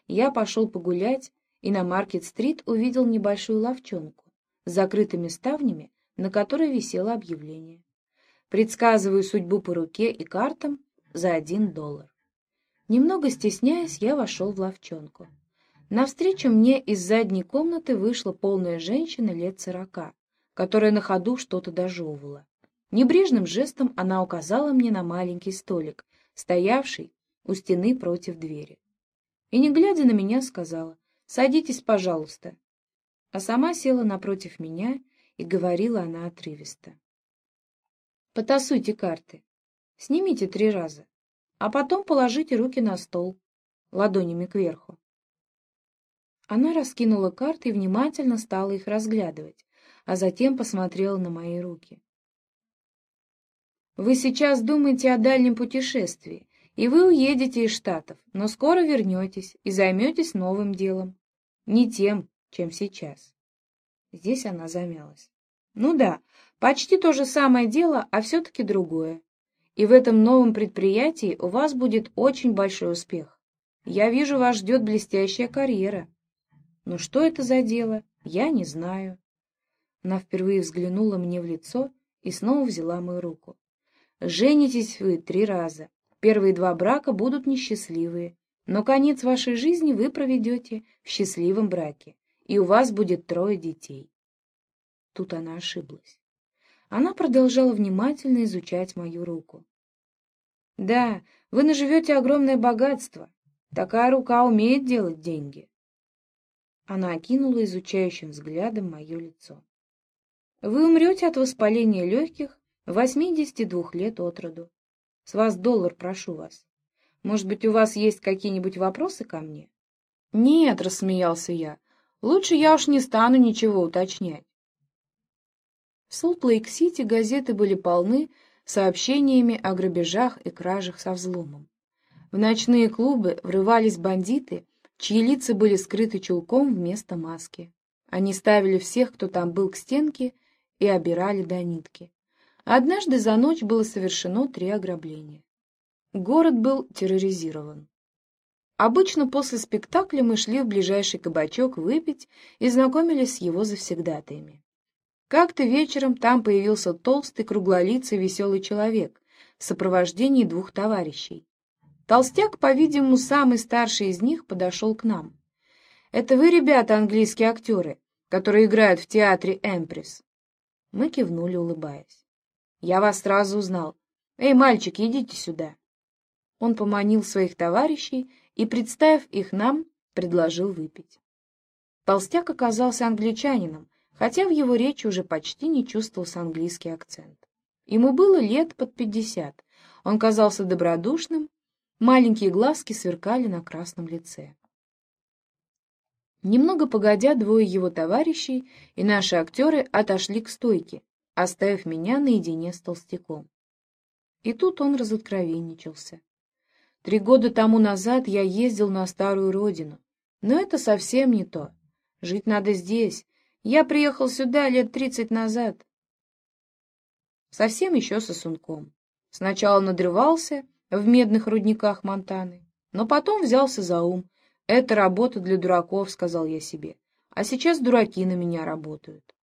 [SPEAKER 1] я пошел погулять и на Маркет-стрит увидел небольшую лавчонку с закрытыми ставнями, на которой висело объявление: «Предсказываю судьбу по руке и картам за один доллар». Немного стесняясь, я вошел в лавчонку. Навстречу мне из задней комнаты вышла полная женщина лет сорока, которая на ходу что-то дожевывала. Небрежным жестом она указала мне на маленький столик, стоявший у стены против двери. И, не глядя на меня, сказала: «Садитесь, пожалуйста». А сама села напротив меня, и говорила она отрывисто: «Потасуйте карты, снимите три раза, а потом положите руки на стол, ладонями кверху». Она раскинула карты и внимательно стала их разглядывать, а затем посмотрела на мои руки. «Вы сейчас думаете о дальнем путешествии, и вы уедете из Штатов, но скоро вернетесь и займетесь новым делом, не тем, чем сейчас». Здесь она замялась. «Ну да, почти то же самое дело, а все-таки другое. И в этом новом предприятии у вас будет очень большой успех. Я вижу, вас ждет блестящая карьера. Но что это за дело, я не знаю». Она впервые взглянула мне в лицо и снова взяла мою руку. «Женитесь вы три раза. Первые два брака будут несчастливые, но конец вашей жизни вы проведете в счастливом браке, и у вас будет трое детей». Тут она ошиблась. Она продолжала внимательно изучать мою руку. «Да, вы наживете огромное богатство. Такая рука умеет делать деньги». Она окинула изучающим взглядом мое лицо. «Вы умрете от воспаления легких восьмидесяти двух лет от роду. С вас доллар, прошу вас. Может быть, у вас есть какие-нибудь вопросы ко мне?» «Нет», — рассмеялся я, — «лучше я уж не стану ничего уточнять». В Солт-Лейк-Сити газеты были полны сообщениями о грабежах и кражах со взломом. В ночные клубы врывались бандиты, чьи лица были скрыты чулком вместо маски. Они ставили всех, кто там был, к стенке и обирали до нитки. Однажды за ночь было совершено три ограбления. Город был терроризирован. Обычно после спектакля мы шли в ближайший кабачок выпить и знакомились с его завсегдатаями. Как-то вечером там появился толстый, круглолицый, веселый человек в сопровождении двух товарищей. Толстяк, по-видимому, самый старший из них, подошел к нам. «Это вы, ребята, английские актеры, которые играют в театре «Эмпресс»?» Мы кивнули, улыбаясь. «Я вас сразу узнал. Эй, мальчики, идите сюда». Он поманил своих товарищей и, представив их нам, предложил выпить. Толстяк оказался англичанином, хотя в его речи уже почти не чувствовался английский акцент. Ему было лет под пятьдесят. Он казался добродушным, маленькие глазки сверкали на красном лице. Немного погодя, двое его товарищей и наши актеры отошли к стойке, оставив меня наедине с толстяком. И тут он разоткровенничался. Три года тому назад я ездил на старую родину, но это совсем не то. Жить надо здесь. Я приехал сюда лет тридцать назад. Совсем еще сосунком. Сначала надрывался в медных рудниках Монтаны, но потом взялся за ум. «Это работа для дураков», — сказал я себе, «а сейчас дураки на меня работают».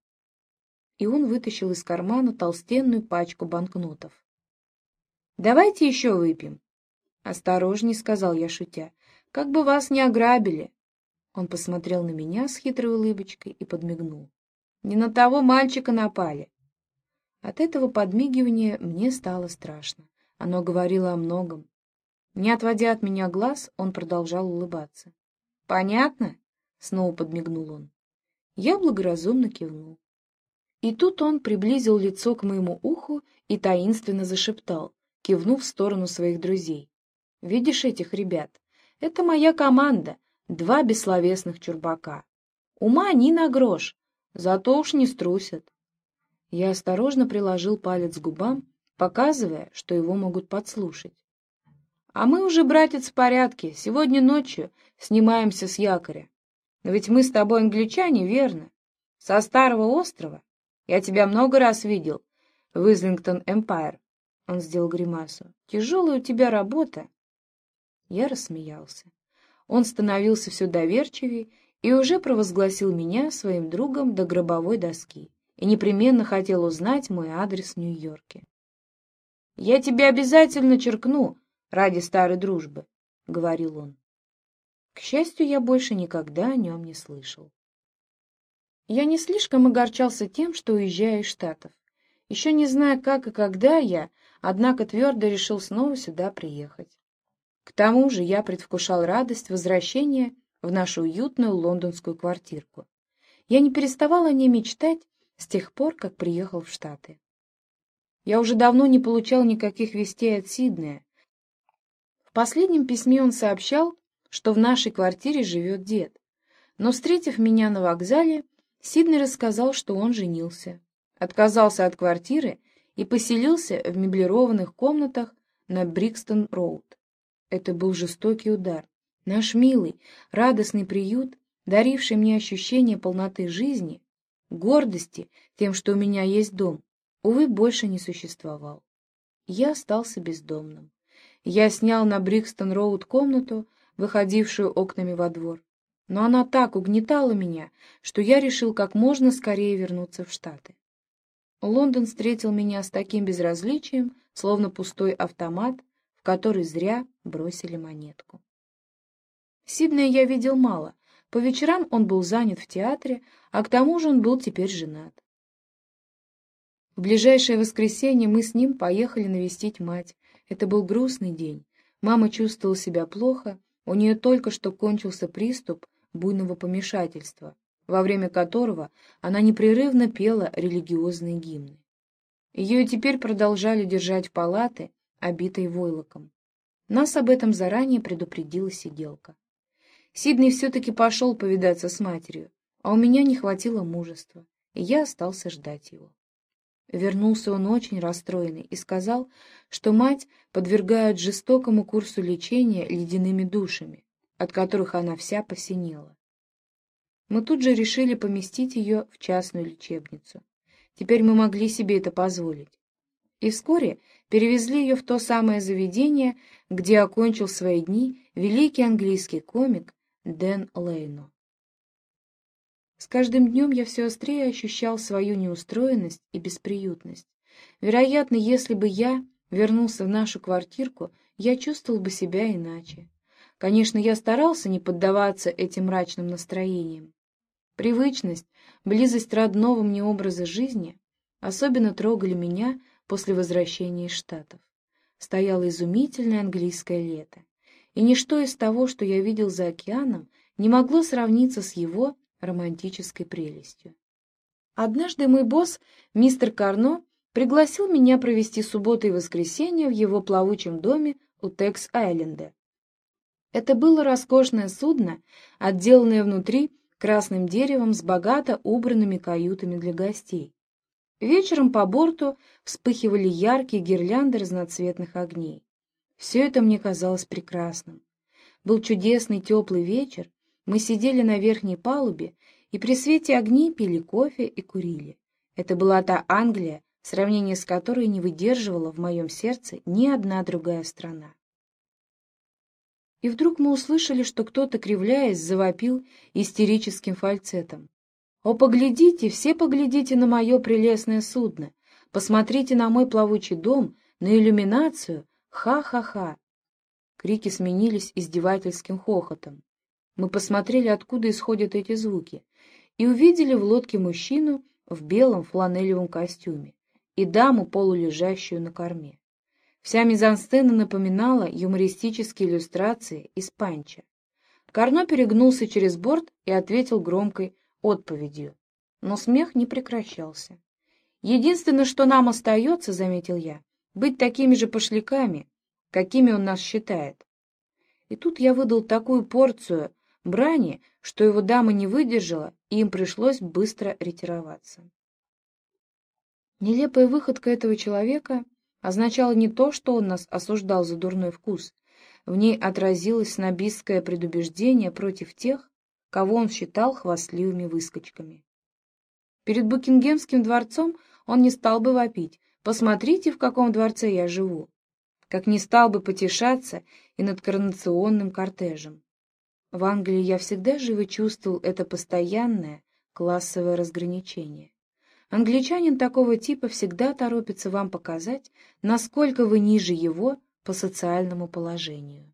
[SPEAKER 1] И он вытащил из кармана толстенную пачку банкнотов. «Давайте еще выпьем». «Осторожней», — сказал я, шутя, — «как бы вас не ограбили». Он посмотрел на меня с хитрой улыбочкой и подмигнул. «Не на того мальчика напали». От этого подмигивания мне стало страшно. Оно говорило о многом. Не отводя от меня глаз, он продолжал улыбаться. «Понятно?» — снова подмигнул он. Я благоразумно кивнул. И тут он приблизил лицо к моему уху и таинственно зашептал, кивнув в сторону своих друзей. «Видишь этих ребят? Это моя команда, два бессловесных чурбака. Ума ни на грош, зато уж не струсят». Я осторожно приложил палец к губам, показывая, что его могут подслушать. «А мы уже, братец, в порядке. Сегодня ночью снимаемся с якоря. Но ведь мы с тобой англичане, верно? Со Старого острова. Я тебя много раз видел в Излингтон-Эмпайр». Он сделал гримасу. «Тяжелая у тебя работа». Я рассмеялся. Он становился все доверчивее и уже провозгласил меня своим другом до гробовой доски и непременно хотел узнать мой адрес в Нью-Йорке. «Я тебе обязательно черкну ради старой дружбы», — говорил он. К счастью, я больше никогда о нем не слышал. Я не слишком огорчался тем, что уезжаю из Штатов. Еще не зная, как и когда я, однако твердо решил снова сюда приехать. К тому же я предвкушал радость возвращения в нашу уютную лондонскую квартирку. Я не переставал о ней мечтать с тех пор, как приехал в Штаты. Я уже давно не получал никаких вестей от Сиднея. В последнем письме он сообщал, что в нашей квартире живет дед. Но, встретив меня на вокзале, Сидней рассказал, что он женился, отказался от квартиры и поселился в меблированных комнатах на Брикстон-роуд. Это был жестокий удар. Наш милый, радостный приют, даривший мне ощущение полноты жизни, гордости тем, что у меня есть дом, увы, больше не существовал. Я остался бездомным. Я снял на Брикстон-роуд комнату, выходившую окнами во двор, но она так угнетала меня, что я решил как можно скорее вернуться в Штаты. Лондон встретил меня с таким безразличием, словно пустой автомат, в который зря бросили монетку. Сиднея я видел мало. По вечерам он был занят в театре, а к тому же он был теперь женат. В ближайшее воскресенье мы с ним поехали навестить мать. Это был грустный день. Мама чувствовала себя плохо, у нее только что кончился приступ буйного помешательства, во время которого она непрерывно пела религиозные гимны. Ее и теперь продолжали держать в палате, обитой войлоком. Нас об этом заранее предупредила сиделка. Сидней все-таки пошел повидаться с матерью, а у меня не хватило мужества, и я остался ждать его. Вернулся он очень расстроенный и сказал, что мать подвергают жестокому курсу лечения ледяными душами, от которых она вся посинела. Мы тут же решили поместить ее в частную лечебницу. Теперь мы могли себе это позволить. И вскоре перевезли ее в то самое заведение, где окончил свои дни великий английский комик Дэн Лейно. С каждым днем я все острее ощущал свою неустроенность и бесприютность. Вероятно, если бы я вернулся в нашу квартирку, я чувствовал бы себя иначе. Конечно, я старался не поддаваться этим мрачным настроениям. Привычность, близость родного мне образа жизни особенно трогали меня после возвращения из Штатов. Стояло изумительное английское лето, и ничто из того, что я видел за океаном, не могло сравниться с его романтической прелестью. Однажды мой босс, мистер Карно, пригласил меня провести субботу и воскресенье в его плавучем доме у Текс-Айленда. Это было роскошное судно, отделанное внутри красным деревом с богато убранными каютами для гостей. Вечером по борту вспыхивали яркие гирлянды разноцветных огней. Все это мне казалось прекрасным. Был чудесный теплый вечер, мы сидели на верхней палубе и при свете огней пили кофе и курили. Это была та Англия, сравнение с которой не выдерживала в моем сердце ни одна другая страна. И вдруг мы услышали, что кто-то, кривляясь, завопил истерическим фальцетом. «О, поглядите, все поглядите на мое прелестное судно! Посмотрите на мой плавучий дом, на иллюминацию! Ха-ха-ха!» Крики сменились издевательским хохотом. Мы посмотрели, откуда исходят эти звуки, и увидели в лодке мужчину в белом фланелевом костюме и даму, полулежащую на корме. Вся мизансцена напоминала юмористические иллюстрации из Панча. Карно перегнулся через борт и ответил громкой отповедью, но смех не прекращался. «Единственное, что нам остается, — заметил я, — быть такими же пошляками, какими он нас считает». И тут я выдал такую порцию брани, что его дама не выдержала, и им пришлось быстро ретироваться. Нелепая выходка этого человека означала не то, что он нас осуждал за дурной вкус, в ней отразилось снобистское предубеждение против тех, кого он считал хвастливыми выскочками. Перед Букингемским дворцом он не стал бы вопить: «Посмотрите, в каком дворце я живу», как не стал бы потешаться и над коронационным кортежем. В Англии я всегда живо чувствовал это постоянное классовое разграничение. Англичанин такого типа всегда торопится вам показать, насколько вы ниже его по социальному положению.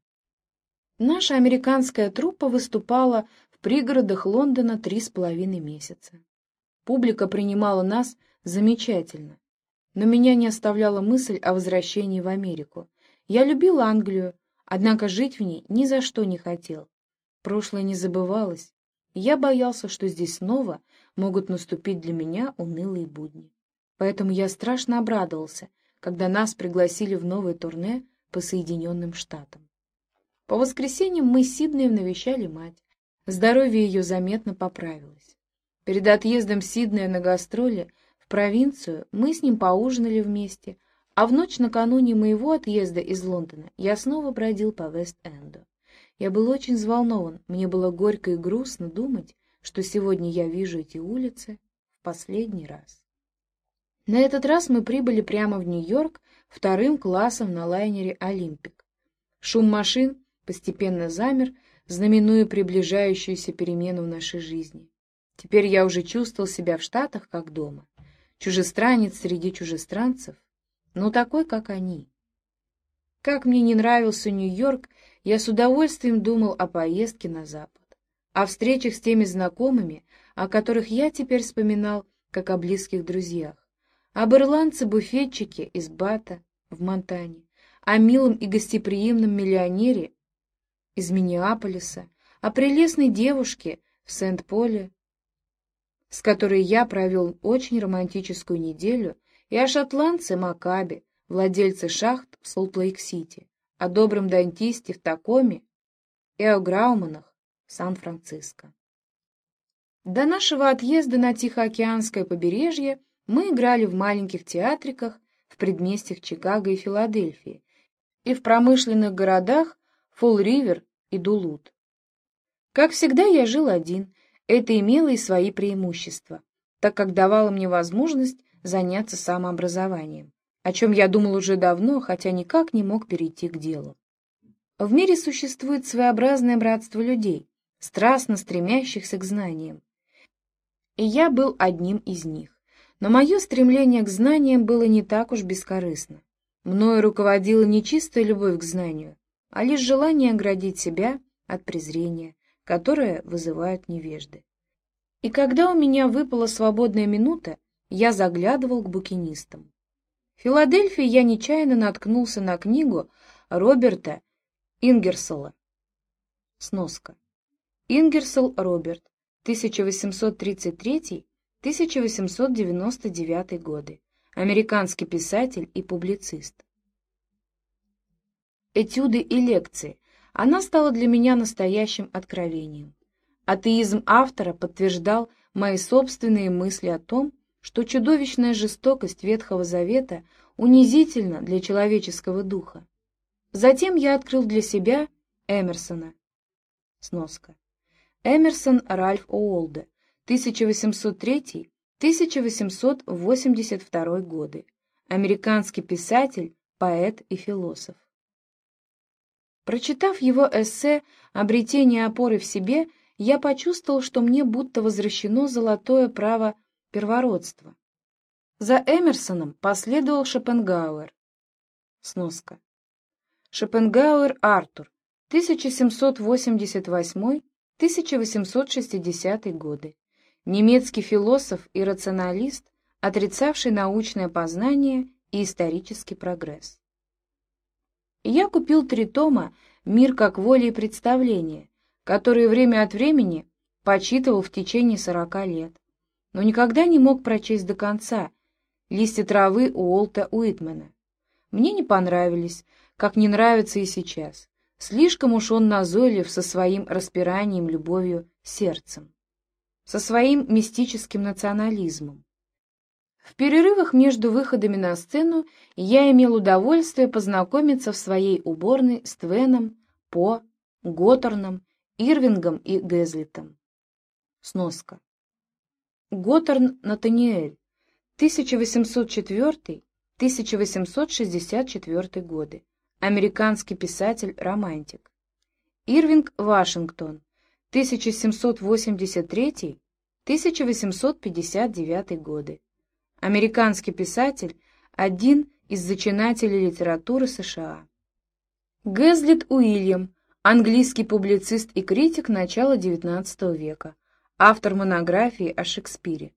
[SPEAKER 1] Наша американская труппа выступала в пригородах Лондона три с половиной месяца. Публика принимала нас замечательно, но меня не оставляла мысль о возвращении в Америку. Я любил Англию, однако жить в ней ни за что не хотел. Прошлое не забывалось, и я боялся, что здесь снова могут наступить для меня унылые будни. Поэтому я страшно обрадовался, когда нас пригласили в новое турне по Соединенным Штатам. По воскресеньям мы с Сиднеем навещали мать. Здоровье ее заметно поправилось. Перед отъездом Сиднея на гастроли в провинцию мы с ним поужинали вместе, а в ночь накануне моего отъезда из Лондона я снова бродил по Вест-Энду. Я был очень взволнован, мне было горько и грустно думать, что сегодня я вижу эти улицы в последний раз. На этот раз мы прибыли прямо в Нью-Йорк вторым классом на лайнере «Олимпик». Шум машин постепенно замер, знаменуя приближающуюся перемену в нашей жизни. Теперь я уже чувствовал себя в Штатах как дома, чужестранец среди чужестранцев, но такой, как они. Как мне не нравился Нью-Йорк, я с удовольствием думал о поездке на Запад, о встречах с теми знакомыми, о которых я теперь вспоминал, как о близких друзьях, об ирландце-буфетчике из Бата в Монтане, о милом и гостеприимном миллионере из Миннеаполиса, о прелестной девушке в Сент-Поле, с которой я провел очень романтическую неделю, и о шотландце Маккабе, владельце шахт в Солт-Лейк-Сити, о добром дантисте в Такоме и о Грауманах в Сан-Франциско. До нашего отъезда на Тихоокеанское побережье мы играли в маленьких театриках в предместьях Чикаго и Филадельфии и в промышленных городах Фолл-Ривер и Дулут. Как всегда, я жил один. Это имело и свои преимущества, так как давало мне возможность заняться самообразованием, о чем я думал уже давно, хотя никак не мог перейти к делу. В мире существует своеобразное братство людей, страстно стремящихся к знаниям. И я был одним из них. Но мое стремление к знаниям было не так уж бескорыстно. Мною руководила не чистая любовь к знанию, а лишь желание оградить себя от презрения, которое вызывают невежды. И когда у меня выпала свободная минута, я заглядывал к букинистам. В Филадельфии я нечаянно наткнулся на книгу Роберта Ингерсолла. Сноска. Ингерсолл Роберт, тысяча восемьсот тридцать третий — тысяча восемьсот девяносто девятый годы, американский писатель и публицист. Этюды и лекции. Она стала для меня настоящим откровением. Атеизм автора подтверждал мои собственные мысли о том, что чудовищная жестокость Ветхого Завета унизительна для человеческого духа. Затем я открыл для себя Эмерсона. Сноска. Эмерсон Ральф Уолда, тысяча восемьсот третий — тысяча восемьсот восемьдесят второй годы, американский писатель, поэт и философ. Прочитав его эссе «Обретение опоры в себе», я почувствовал, что мне будто возвращено золотое право первородства. За Эмерсоном последовал Шопенгауэр. Сноска. Шопенгауэр Артур, тысяча семьсот восемьдесят восьмой — тысяча восемьсот шестидесятый годы, немецкий философ и рационалист, отрицавший научное познание и исторический прогресс. Я купил три тома «Мир как воля и представление», которые время от времени почитывал в течение сорока лет, но никогда не мог прочесть до конца «Листья травы» Уолта Уитмена. Мне не понравились, как не нравится и сейчас. Слишком уж он назойлив со своим распиранием любовью сердцем, со своим мистическим национализмом. В перерывах между выходами на сцену я имел удовольствие познакомиться в своей уборной с Твеном, По, Готтерном, Ирвингом и Гэзлитом. Сноска. Готтерн Натаниэль, тысяча восемьсот четвёртый — тысяча восемьсот шестьдесят четвёртый годы, американский писатель-романтик. Ирвинг Вашингтон, тысяча семьсот восемьдесят третий — тысяча восемьсот пятьдесят девятый годы. Американский писатель, один из зачинателей литературы США. Гэзлит Уильям, английский публицист и критик начала девятнадцатого века, автор монографии о Шекспире.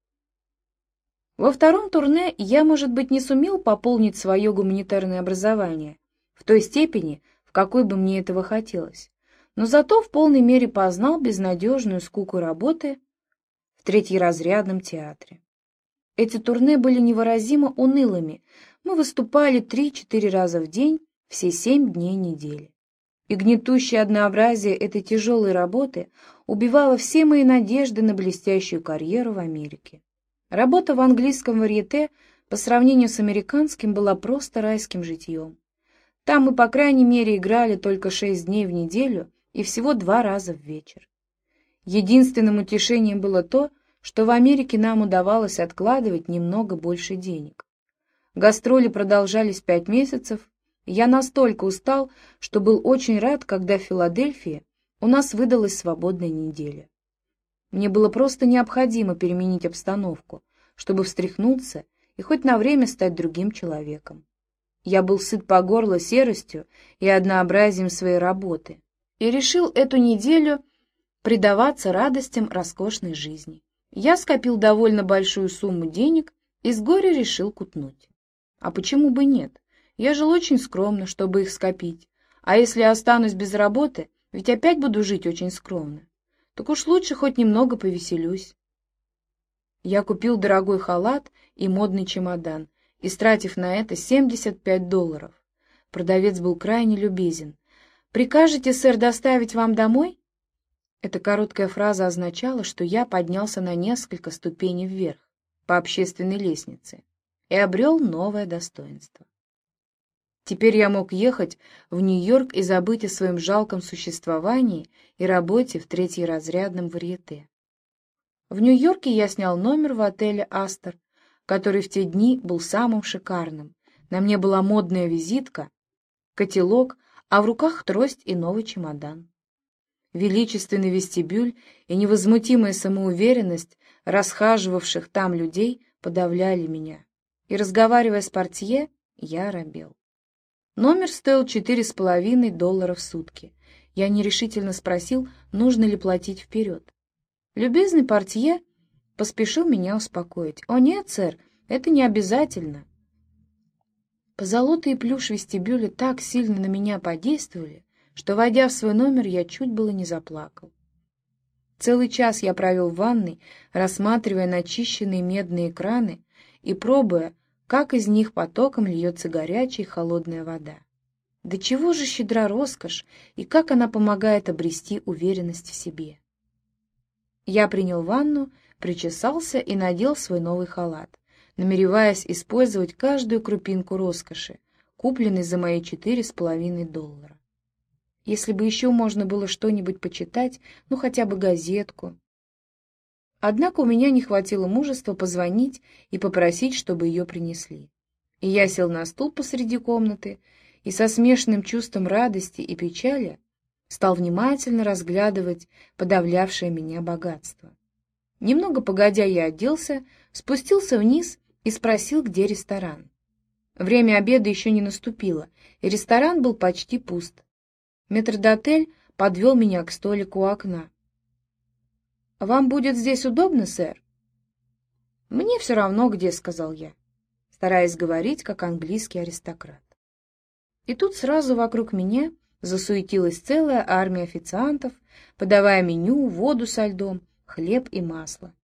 [SPEAKER 1] Во втором турне я, может быть, не сумел пополнить свое гуманитарное образование в той степени, в какой бы мне этого хотелось, но зато в полной мере познал безнадежную скуку работы в третьеразрядном театре. Эти турне были невыразимо унылыми, мы выступали три-четыре раза в день, все семь дней недели. И гнетущее однообразие этой тяжелой работы убивало все мои надежды на блестящую карьеру в Америке. Работа в английском варьете по сравнению с американским была просто райским житьем. Там мы, по крайней мере, играли только шесть дней в неделю и всего два раза в вечер. Единственным утешением было то, что в Америке нам удавалось откладывать немного больше денег. Гастроли продолжались пять месяцев, и я настолько устал, что был очень рад, когда в Филадельфии у нас выдалась свободная неделя. Мне было просто необходимо переменить обстановку, чтобы встряхнуться и хоть на время стать другим человеком. Я был сыт по горло серостью и однообразием своей работы и решил эту неделю предаваться радостям роскошной жизни. Я скопил довольно большую сумму денег и с горя решил кутнуть. А почему бы нет? Я жил очень скромно, чтобы их скопить. А если останусь без работы, ведь опять буду жить очень скромно. Так уж лучше хоть немного повеселюсь. Я купил дорогой халат и модный чемодан, истратив на это семьдесят пять долларов. Продавец был крайне любезен. «Прикажете, сэр, доставить вам домой?» Эта короткая фраза означала, что я поднялся на несколько ступеней вверх по общественной лестнице и обрел новое достоинство. Теперь я мог ехать в Нью-Йорк и забыть о своем жалком существовании и работе в третьеразрядном варьете. В Нью-Йорке я снял номер в отеле «Астор», который в те дни был самым шикарным. На мне была модная визитка, котелок, а в руках трость и новый чемодан. Величественный вестибюль и невозмутимая самоуверенность расхаживавших там людей подавляли меня, и, разговаривая с портье, я робел. Номер стоил четыре с половиной доллара в сутки. Я нерешительно спросил, нужно ли платить вперед. Любезный портье поспешил меня успокоить. «О нет, сэр, это не обязательно». Позолота и плюш вестибюля так сильно на меня подействовали, что, войдя в свой номер, я чуть было не заплакал. Целый час я провел в ванной, рассматривая начищенные медные краны и пробуя, как из них потоком льется горячая и холодная вода. До чего же щедра роскошь, и как она помогает обрести уверенность в себе. Я принял ванну, причесался и надел свой новый халат, намереваясь использовать каждую крупинку роскоши, купленной за мои четыре с половиной доллара. Если бы еще можно было что-нибудь почитать, ну хотя бы газетку. Однако у меня не хватило мужества позвонить и попросить, чтобы ее принесли. И я сел на стул посреди комнаты и со смешанным чувством радости и печали стал внимательно разглядывать подавлявшее меня богатство. Немного погодя я оделся, спустился вниз и спросил, где ресторан. Время обеда еще не наступило, и ресторан был почти пуст. Метрдотель подвел меня к столику у окна. «Вам будет здесь удобно, сэр?» «Мне все равно где», — сказал я, стараясь говорить как английский аристократ. И тут сразу вокруг меня засуетилась целая армия официантов, подавая меню, воду со льдом, хлеб и масло.